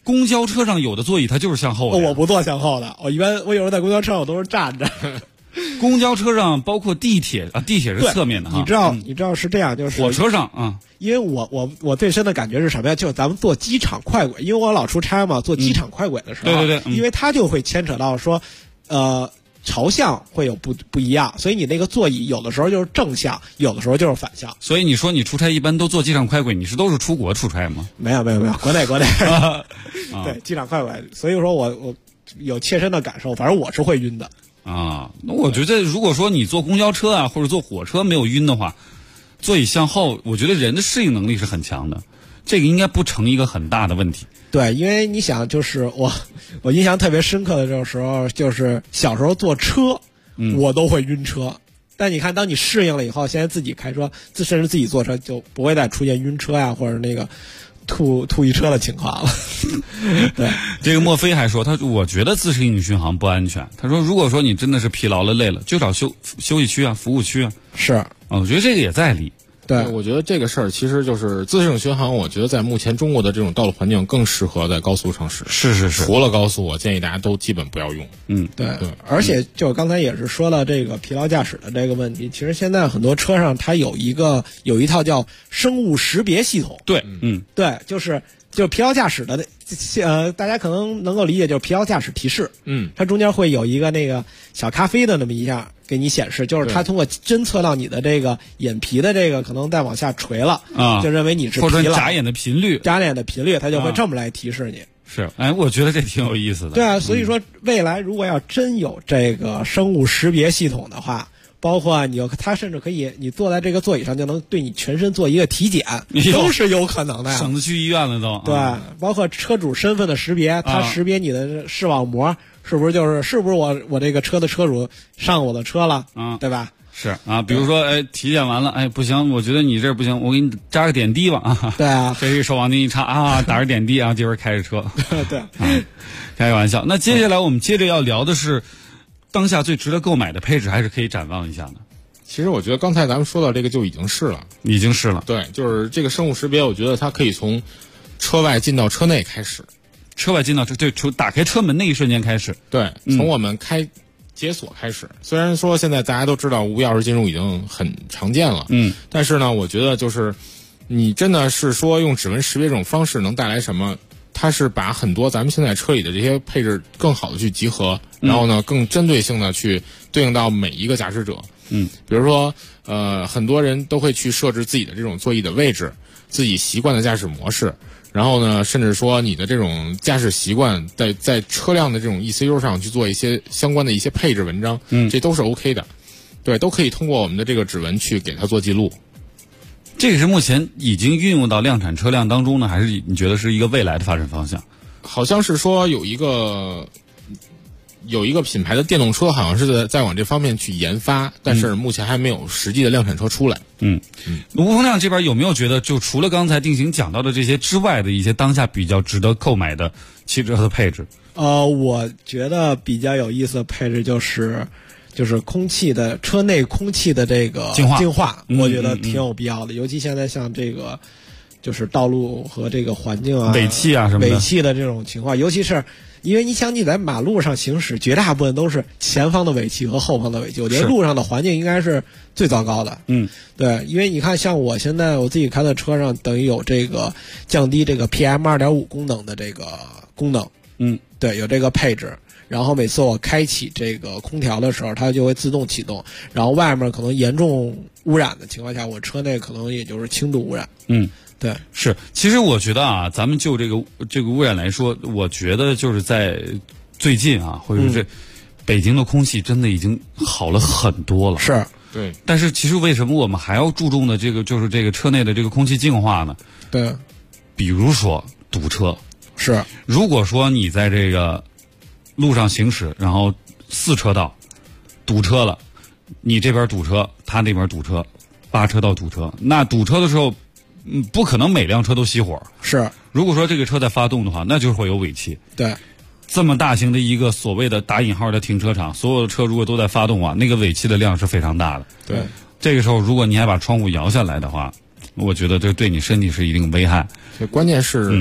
公交车上有的座椅它就是向后的。 我不坐向后的，我有时候在公交车上我都是站着。 公交车上包括地铁啊，地铁是侧面的哈。 你知道是这样，就是火车上啊。 因为我最深的感觉是什么呀？就是咱们坐机场快轨，因为我老出差嘛，坐机场快轨的时候， 对， 因为它就会牵扯到说，朝向会有不一样，所以你那个座椅有的时候就是正向，有的时候就是反向。 所以你说你出差一般都坐机场快轨，你都是出国出差吗？ 没有，国内。对，机场快轨，所以说我有切身的感受，反正我是会晕的。 啊，那我觉得如果说你坐公交车啊或者坐火车没有晕的话，座椅向后，我觉得人的适应能力是很强的，这个应该不成一个很大的问题。 对，因为你想，就是我印象特别深刻的这种时候，就是小时候坐车，我都会晕车。但你看，当你适应了以后，现在自己开车，甚至自己坐车，就不会再出现晕车呀，或者那个吐一车的情况了。对， 这个莫非还说，我觉得自适应巡航不安全。他说，如果说你真的是疲劳了累了，就找休息区啊、服务区啊。 是， 我觉得这个也在理。 对，我觉得这个事儿其实就是自适应巡航。我觉得在目前中国的这种道路环境更适合在高速上使。 是， 除了高速，我建议大家都基本不要用。 对。而且就刚才也是说了这个疲劳驾驶的这个问题，其实现在很多车上它有一套叫生物识别系统。 对， 对，就是疲劳驾驶的大家可能能够理解，就是疲劳驾驶提示。它中间会有一个那个小咖啡的那么一下给你显示，就是它通过侦测到你的这个眼皮的这个可能再往下垂了啊， 就认为你是疲劳， 或者眨眼的频率， 它就会这么来提示你。 是，我觉得这挺有意思的。 对啊，所以说未来如果要真有这个生物识别系统的话，包括它甚至可以，你坐在这个座椅上就能对你全身做一个体检，都是有可能的呀。 省得去医院了都。 对，包括车主身份的识别，它识别你的视网膜是不是我这个车的车主上我的车了，对吧？ 是啊，比如说体检完了，不行，我觉得你这不行，我给你扎个点滴吧啊。 对啊， 这一手往那一插啊，打着点滴啊，这边开着车。 对， 开个玩笑。那接下来我们接着要聊的是。当下最值得购买的配置还是可以展望一下的。 其实我觉得刚才咱们说到这个就已经是了。对，就是这个生物识别，我觉得它可以从车外进到车内开始。 车外进到打开车门那一瞬间开始。 对，从我们解锁开始。虽然说现在大家都知道无钥匙进入已经很常见了，但是呢，我觉得就是你真的是说用指纹识别这种方式能带来什么？它是把很多咱们现在车里的这些配置更好的去集合，然后呢更针对性的去对应到每一个驾驶者。比如说很多人都会去设置自己的这种座椅的位置，自己习惯的驾驶模式，然后呢甚至说你的这种驾驶习惯在车辆的这种 ECU 上去做一些相关的一些配置文章，这都是 OK 的。对，都可以通过我们的这个指纹去给它做记录。 这个是目前已经运用到量产车辆当中呢，还是你觉得是一个未来的发展方向？ 好像是说有一个品牌的电动车，好像是在往这方面去研发，但是目前还没有实际的量产车出来。 吴峰亮这边有没有觉得，就除了刚才定型讲到的这些之外的一些当下比较值得购买的汽车的配置？ 我觉得比较有意思的配置就是车内空气的这个净化，我觉得挺有必要的。尤其现在像这个就是道路和这个环境啊、 尾气啊什么的尾气的这种情况，尤其是因为你想你在马路上行驶，绝大部分都是前方的尾气和后方的尾气，我觉得路上的环境应该是最糟糕的。对，因为你看像我现在我自己开的车上，等于有这个降低这个 PM2.5 功能的这个功能。对，有这个配置。然后每次我开启这个空调的时候，它就会自动启动。然后外面可能严重污染的情况下，我车内可能也就是轻度污染。对， 是。其实我觉得啊，咱们就这个污染来说，我觉得就是在最近啊，或者是北京的空气真的已经好了很多了。 是， 对。 但是其实为什么我们还要注重的就是这个车内的这个空气净化呢？ 对。 比如说堵车。 是。 如果说你在这个路上行驶，然后4车道堵车了，你这边堵车，他那边堵车，8车道堵车，那堵车的时候，不可能每辆车都熄火。 是， 如果说这个车在发动的话，那就是会有尾气。 对， 这么大型的一个所谓的打引号的停车场，所有的车如果都在发动啊，那个尾气的量是非常大的。 对， 这个时候如果你还把窗户摇下来的话，我觉得这对你身体是一定危害。 关键是，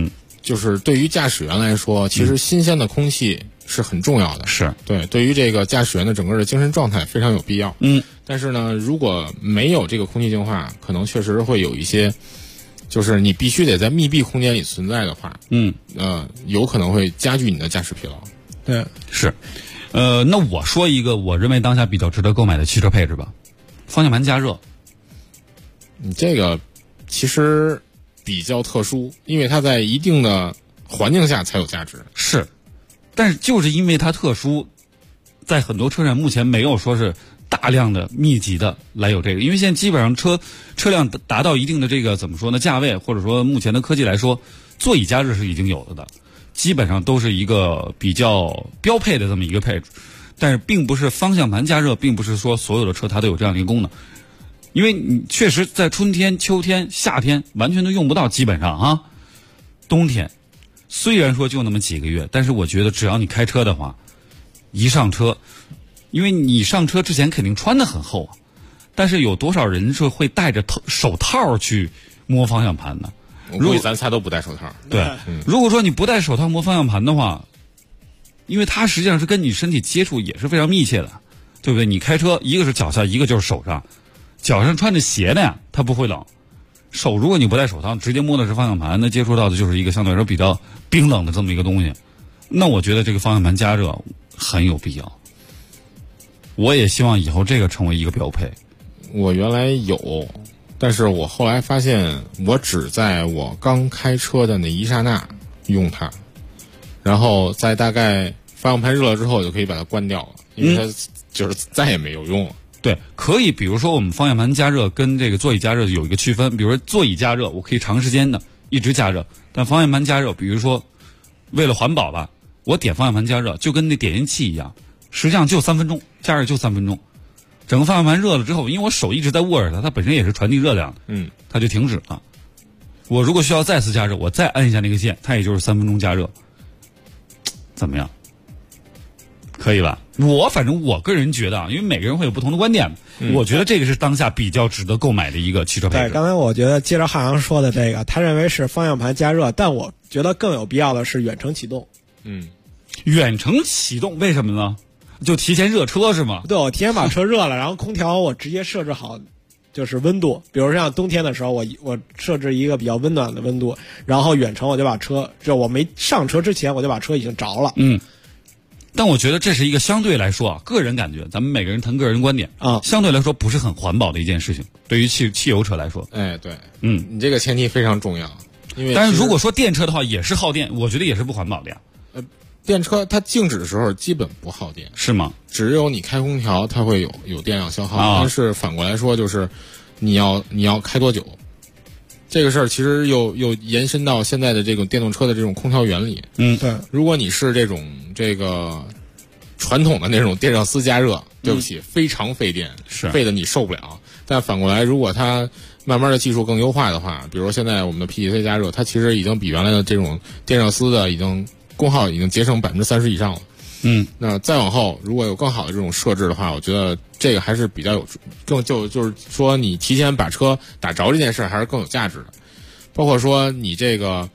就是对于驾驶员来说，其实新鲜的空气是很重要的。 是对，对于这个驾驶员的整个的精神状态非常有必要。但是呢，如果没有这个空气净化，可能确实会有一些，就是你必须得在密闭空间里存在的话，有可能会加剧你的驾驶疲劳。 对， 是。那我说一个我认为当下比较值得购买的汽车配置吧，方向盘加热。 你这个其实比较特殊，因为它在一定的环境下才有价值。 是，但是就是因为它特殊，在很多车站目前没有说是大量的密集的来有这个，因为现在基本上车辆达到一定的这个怎么说呢价位，或者说目前的科技来说，座椅加热是已经有了的，基本上都是一个比较标配的这么一个配置。但是并不是方向盘加热，并不是说所有的车它都有这样的一个功能。因为你确实在春天、秋天、夏天完全都用不到，基本上啊，冬天虽然说就那么几个月，但是我觉得只要你开车的话，一上车，因为你上车之前肯定穿得很厚啊，但是有多少人是会戴着手套去摸方向盘呢？ 我估计咱仨都不戴手套。 对，如果说你不戴手套摸方向盘的话，因为它实际上是跟你身体接触也是非常密切的，对不对？你开车一个是脚下，一个就是手上。脚上穿着鞋的呀，它不会冷。手如果你不戴手套，直接摸的是方向盘，那接触到的就是一个相对来说比较冰冷的这么一个东西。那我觉得这个方向盘加热很有必要。我也希望以后这个成为一个标配。 我原来有，但是我后来发现，我只在我刚开车的那一刹那用它，然后在大概方向盘热了之后，就可以把它关掉了，因为它就是再也没有用了。 对，可以，比如说我们方向盘加热跟这个座椅加热有一个区分，比如说座椅加热我可以长时间的一直加热，但方向盘加热，比如说为了环保吧，我点方向盘加热就跟那点烟器一样，实际上就3分钟，加热就3分钟，整个方向盘热了之后，因为我手一直在握着它，它本身也是传递热量的，它就停止了。我如果需要再次加热，我再按一下那个键，它也就是3分钟加热，怎么样？可以吧？反正我个人觉得啊，因为每个人会有不同的观点，我觉得这个是当下比较值得购买的一个汽车配置。 对，刚才我觉得接着汉阳说的这个，他认为是方向盘加热，但我觉得更有必要的是远程启动。 远程启动为什么呢？就提前热车是吗？ 对，我提前把车热了，然后空调我直接设置好，就是温度，比如像冬天的时候，我设置一个比较温暖的温度，然后远程我就把车，就我没上车之前我就把车已经着了。 但我觉得这是一个相对来说啊，个人感觉，咱们每个人谈个人观点啊，相对来说不是很环保的一件事情，对于汽油车来说。 哎，对，你这个前提非常重要，因为但是如果说电车的话，也是耗电，我觉得也是不环保的呀。 电车它静止的时候基本不耗电， 是吗？ 只有你开空调它会有电量消耗，但是反过来说就是你要开多久。这个事儿其实又延伸到现在的这种电动车的这种空调原理。 对， 如果你是这个传统的那种电热丝加热，对不起，非常费电， 是费的你受不了。但反过来，如果它慢慢的技术更优化的话，比如说现在我们的 PTC 加热，它其实已经比原来的这种电热丝的功耗已经节省30%以上了。那再往后，如果有更好的这种设置的话，我觉得这个还是比较就是说你提前把车打着这件事还是更有价值的。包括说你这个，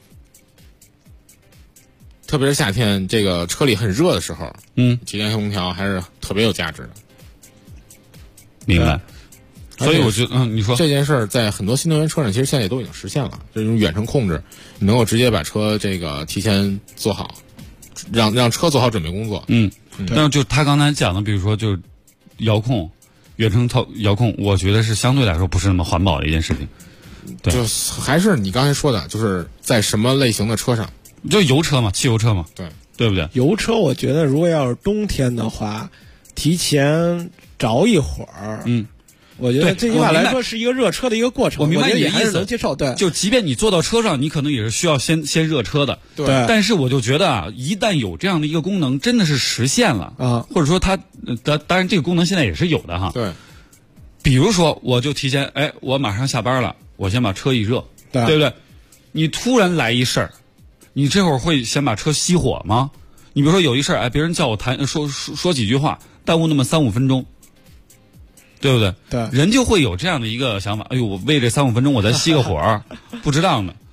特别是夏天这个车里很热的时候，提前开空调还是特别有价值的。 明白。所以我觉得，你说这件事儿在很多新能源车上其实现在也都已经实现了，这种远程控制，你能够直接把车这个提前做好。让车做好准备工作。 但是就他刚才讲的，比如说就是遥控、远程遥控，我觉得是相对来说不是那么环保的一件事情。对， 就还是你刚才说的，就是在什么类型的车上， 就油车嘛，汽油车嘛，对不对？ 油车我觉得如果要是冬天的话，提前着一会儿，我觉得最起码来说是一个热车的一个过程。 我明白你的意思， 能接受。对， 就即便你坐到车上，你可能也是需要先热车的。 对。 但是我就觉得啊，一旦有这样的一个功能，真的是实现了啊，或者说它当然这个功能现在也是有的哈。 对。 比如说，我就提前，我马上下班了，我先把车一热，对不对？你突然来一事儿，你这会儿会先把车熄火吗？你比如说有一事儿，别人叫我说几句话，耽误那么3-5分钟。对不对？ 对， 人就会有这样的一个想法。哎呦，我为这3-5分钟我再熄个火，不值当的。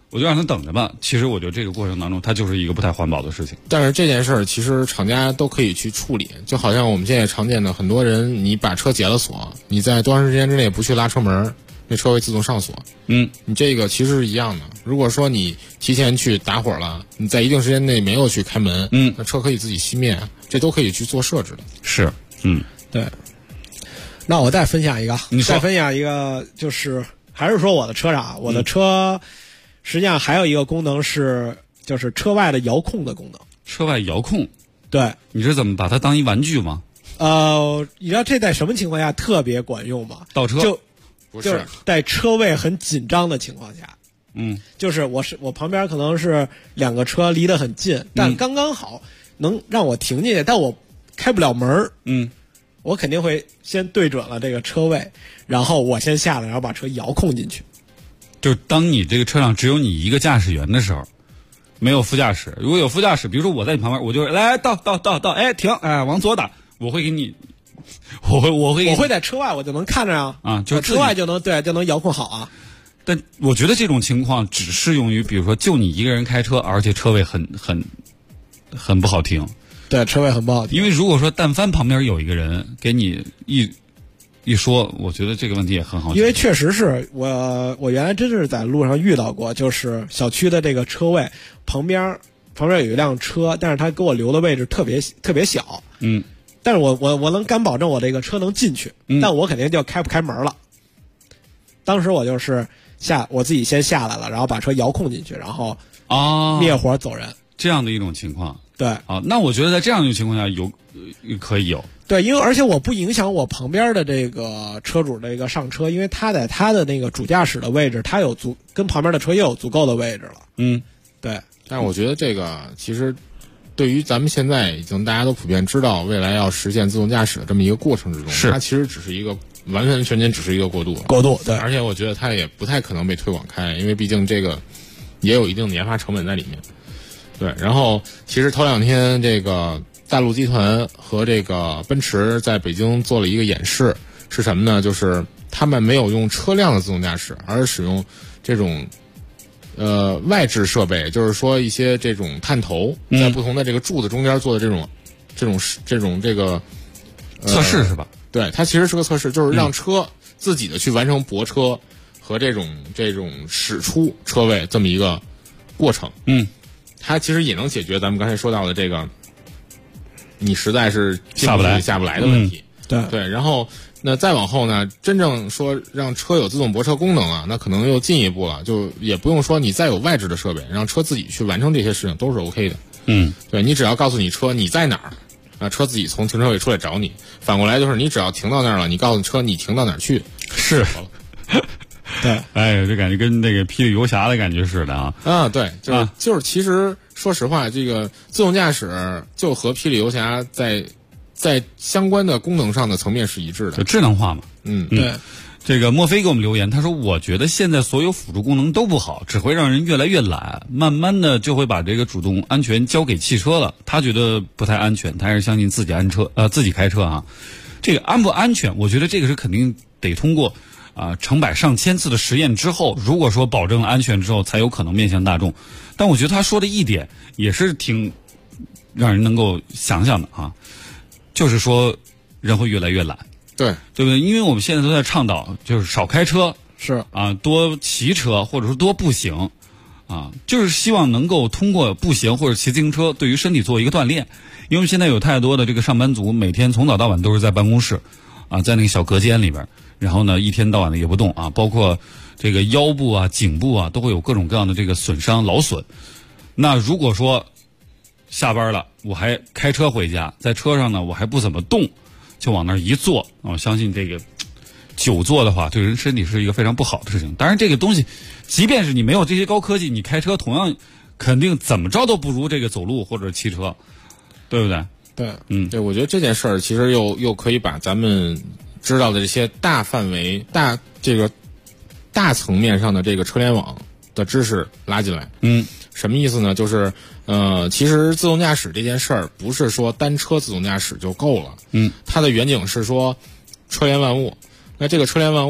我就让他等着吧。其实我觉得这个过程当中，它就是一个不太环保的事情。 但是这件事儿其实厂家都可以去处理，就好像我们现在常见的很多人，你把车解了锁，你在多长时间之内不去拉车门，那车会自动上锁。你这个其实是一样的。如果说你提前去打火了，你在一定时间内没有去开门，那车可以自己熄灭，这都可以去做设置的。 是， 对。那我再分享一个， 你说。 再分享一个，就是还是说我的车上，我的车实际上还有一个功能是，就是车外的遥控的功能。 车外遥控？ 对。 你是怎么把它当一玩具吗？ 你知道这在什么情况下特别管用吗？ 倒车？ 就是在车位很紧张的情况下。就是我旁边可能是2个车离得很近，但刚刚好能让我停进去，但我开不了门。我肯定会先对准了这个车位，然后我先下来，然后把车遥控进去。 就是当你这个车上只有你一个驾驶员的时候，没有副驾驶。如果有副驾驶，比如说我在你旁边，我就来到，哎停，哎往左打，我会给你，我会在车外，我就能看着啊，就是车外就能遥控好啊。 但我觉得这种情况只适用于，比如说就你一个人开车，而且车位很不好停。 对，车位很不好停。 因为如果说但凡旁边有一个人给你一说，我觉得这个问题也很好解决。 因为确实是我原来真是在路上遇到过，就是小区的这个车位旁边有一辆车，但是他给我留的位置特别小。但是我能敢保证我这个车能进去，但我肯定就开不开门了。当时我就是我自己先下来了，然后把车遥控进去，然后灭火走人。 这样的一种情况。 对啊，那我觉得在这样的情况下可以有。 对，因为而且我不影响我旁边的这个车主的一个上车，因为他在他的那个主驾驶的位置，他跟旁边的车也有足够的位置了。对。 但是我觉得这个其实对于咱们现在已经大家都普遍知道未来要实现自动驾驶的这么一个过程之中，它其实只是一个完完全全只是一个过渡。 对。 而且我觉得它也不太可能被推广开，因为毕竟这个也有一定的研发成本在里面。对，然后其实头2天这个大陆集团和这个奔驰在北京做了一个演示，是什么呢？就是他们没有用车辆的自动驾驶，而是使用这种外置设备，就是说一些这种探头在不同的这个柱子中间做的这种测试是吧？ 对，它其实是个测试，就是让车自己的去完成泊车和这种驶出车位这么一个过程。它其实也能解决咱们刚才说到的这个你实在是下不来的问题。对，然后那再往后呢，真正说让车有自动泊车功能啊，那可能又进一步了，就也不用说你再有外置的设备，让车自己去完成这些事情都是 OK 的。对，你只要告诉你车你在哪儿，啊，车自己从停车位出来找你。反过来就是你只要停到那儿了，你告诉车你停到哪儿去。 是。对，哎，这感觉跟那个霹雳游侠的感觉似的啊！ 对，就是其实说实话，这个自动驾驶就和霹雳游侠在相关的功能上的层面是一致的， 就智能化嘛。 对。 这个墨菲给我们留言，他说：“我觉得现在所有辅助功能都不好，只会让人越来越懒，慢慢的就会把这个主动安全交给汽车了。他觉得不太安全，他还是相信自己开车啊。这个安不安全，我觉得这个是肯定得通过。”成百上千次的实验之后，如果说保证了安全之后，才有可能面向大众。但我觉得他说的一点也是挺让人能够想想的啊，就是说人会越来越懒， 对不对？因为我们现在都在倡导，就是少开车， 是多骑车或者说多步行，就是希望能够通过步行或者骑自行车对于身体做一个锻炼。因为现在有太多的这个上班族，每天从早到晚都是在办公室，在那个小隔间里边。然后呢，一天到晚的也不动包括这个腰部颈部都会有各种各样的这个损伤劳损。那如果说下班了，我还开车回家，在车上呢我还不怎么动，就往那儿一坐，我相信这个久坐的话，对人身体是一个非常不好的事情。当然，这个东西，即便是你没有这些高科技，你开车同样肯定怎么着都不如这个走路或者骑车，对不对？ 对， 对，我觉得这件事儿其实又可以把咱们知道的这些大范围、大层面上的这个车联网的知识拉进来。什么意思呢？就是其实自动驾驶这件事儿不是说单车自动驾驶就够了。它的远景是说车联万物。那这个车联万物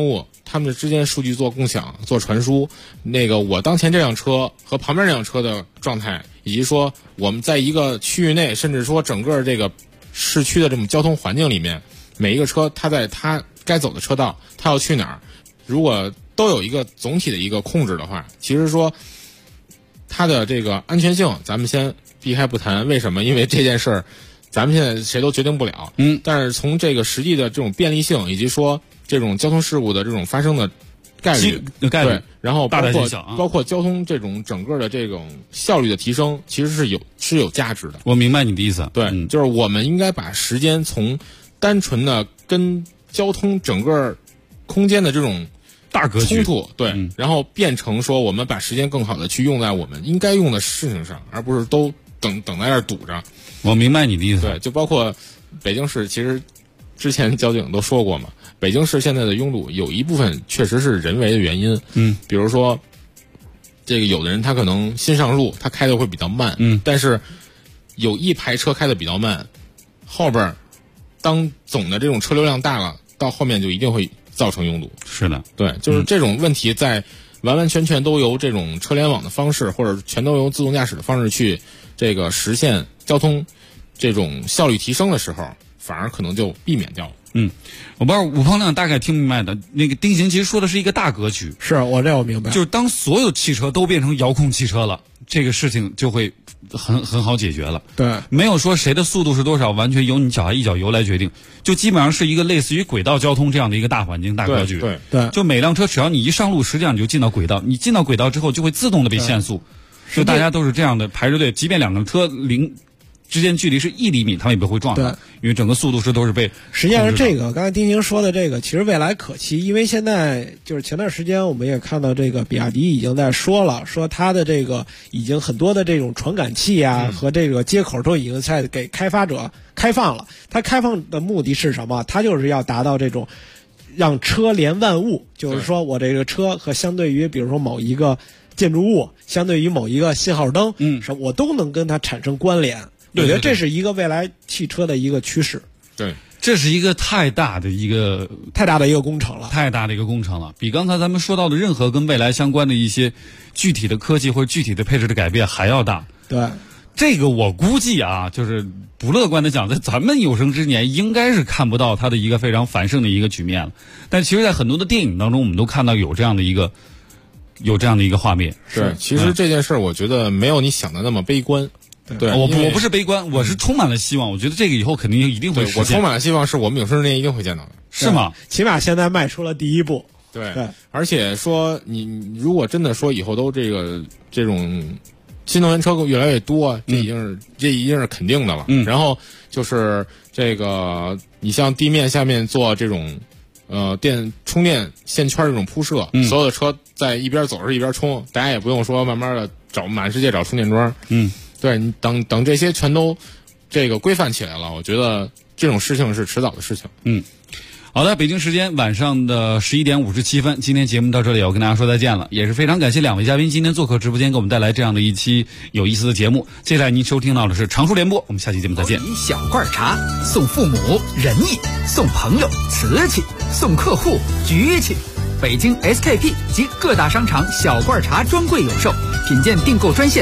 他们之间数据做共享、做传输。那个我当前这辆车和旁边这辆车的状态，以及说我们在一个区域内，甚至说整个这个市区的这种交通环境里面，每一个车它在它该走的车道，它要去哪儿，如果都有一个总体的一个控制的话，其实说它的这个安全性，咱们先避开不谈。为什么？因为这件事儿，咱们现在谁都决定不了。但是从这个实际的这种便利性，以及说这种交通事故的这种发生的概率，对，然后包括交通这种整个的这种效率的提升，其实是有价值的。 我明白你的意思。 对，就是我们应该把时间从单纯的跟交通整个空间的这种大格局冲突，对，然后变成说我们把时间更好的去用在我们应该用的事情上，而不是都等在那儿堵着。 我明白你的意思。 对，就包括北京市，其实之前交警都说过嘛，北京市现在的拥堵有一部分确实是人为的原因。比如说这个有的人他可能新上路，他开的会比较慢，但是有一排车开的比较慢，后边当总的这种车流量大了，到后面就一定会造成拥堵。 是的， 对，就是这种问题在完完全全都由这种车联网的方式，或者全都由自动驾驶的方式去这个实现交通这种效率提升的时候，反而可能就避免掉了。 我不知道武鹏亮大概听明白的，那个丁行其实说的是一个大格局。 是我明白， 就是当所有汽车都变成遥控汽车了，这个事情就会很好解决了。 对， 没有说谁的速度是多少，完全由你脚下一脚油来决定，就基本上是一个类似于轨道交通这样的一个大环境、大格局。 对， 就每辆车只要你一上路，实际上你就进到轨道，你进到轨道之后就会自动的被限速，就大家都是这样的排着队，即便两个车之间距离是1厘米，他们也不会撞上，因为整个速度都是被。 实际上是这个，刚才丁宁说的这个，其实未来可期，因为现在就是前段时间我们也看到这个比亚迪已经在说了，说它的这个已经很多的这种传感器啊和这个接口都已经在给开发者开放了。它开放的目的是什么？它就是要达到这种让车联万物，就是说我这个车和相对于比如说某一个建筑物，相对于某一个信号灯，我都能跟它产生关联。我觉得这是一个未来汽车的一个趋势。 对， 这是一个太大的一个工程了， 太大的一个工程了，比刚才咱们说到的任何跟未来相关的一些具体的科技或者具体的配置的改变还要大。 对， 这个我估计啊，就是不乐观的讲，在咱们有生之年应该是看不到它的一个非常繁盛的一个局面了。但其实在很多的电影当中，我们都看到有这样的一个画面。 对，其实这件事儿我觉得没有你想的那么悲观。对， 我不是悲观，我是充满了希望。我觉得这个以后肯定一定会实现。 我充满了希望，是我们有生之年一定会见到的。 是吗？ 起码现在迈出了第一步。 对，而且说你如果真的说以后都这种新能源车越来越多，这已经是肯定的了。然后就是这个，你像地面下面做这种充电线圈这种铺设，所有的车在一边走着一边充，大家也不用说慢慢的满世界找充电桩。对，你等这些全都这个规范起来了，我觉得这种事情是迟早的事情。 好的，北京时间晚上的11点57分，今天节目到这里要跟大家说再见了，也是非常感谢两位嘉宾今天做客直播间，给我们带来这样的一期有意思的节目。接下来您收听到的是常熟联播，我们下期节目再见。 一小罐茶，送父母仁义，送朋友瓷器，送客户局气。北京 SKP 及各大商场小罐茶专柜有售，品鉴订购专线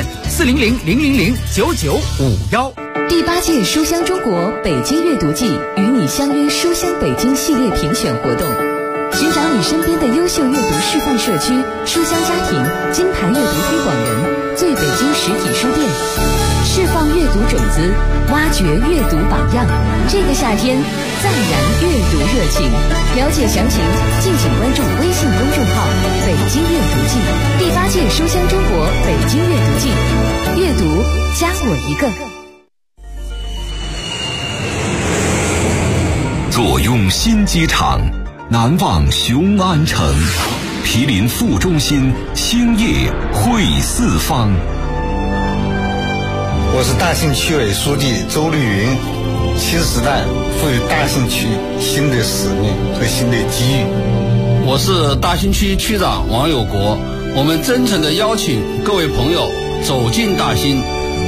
400-000-9951。 第8届书香中国北京阅读季与你相约书香北京系列评选活动，寻找你身边的优秀阅读示范社区、书香家庭、金牌阅读推广人，最北京实体书店，释放阅读种子，挖掘阅读榜样。这个夏天再燃阅读热情，了解详情敬请关注微信公众号北京阅读季。第8届书香中国北京阅读季，阅读加我一个。 坐拥新机场，难忘雄安城，毗邻副中心，兴业汇四方。 我是大兴区委书记周绿云，新时代赋予大兴区新的使命和新的机遇。 我是大兴区区长王有国，我们真诚地邀请各位朋友走进大兴，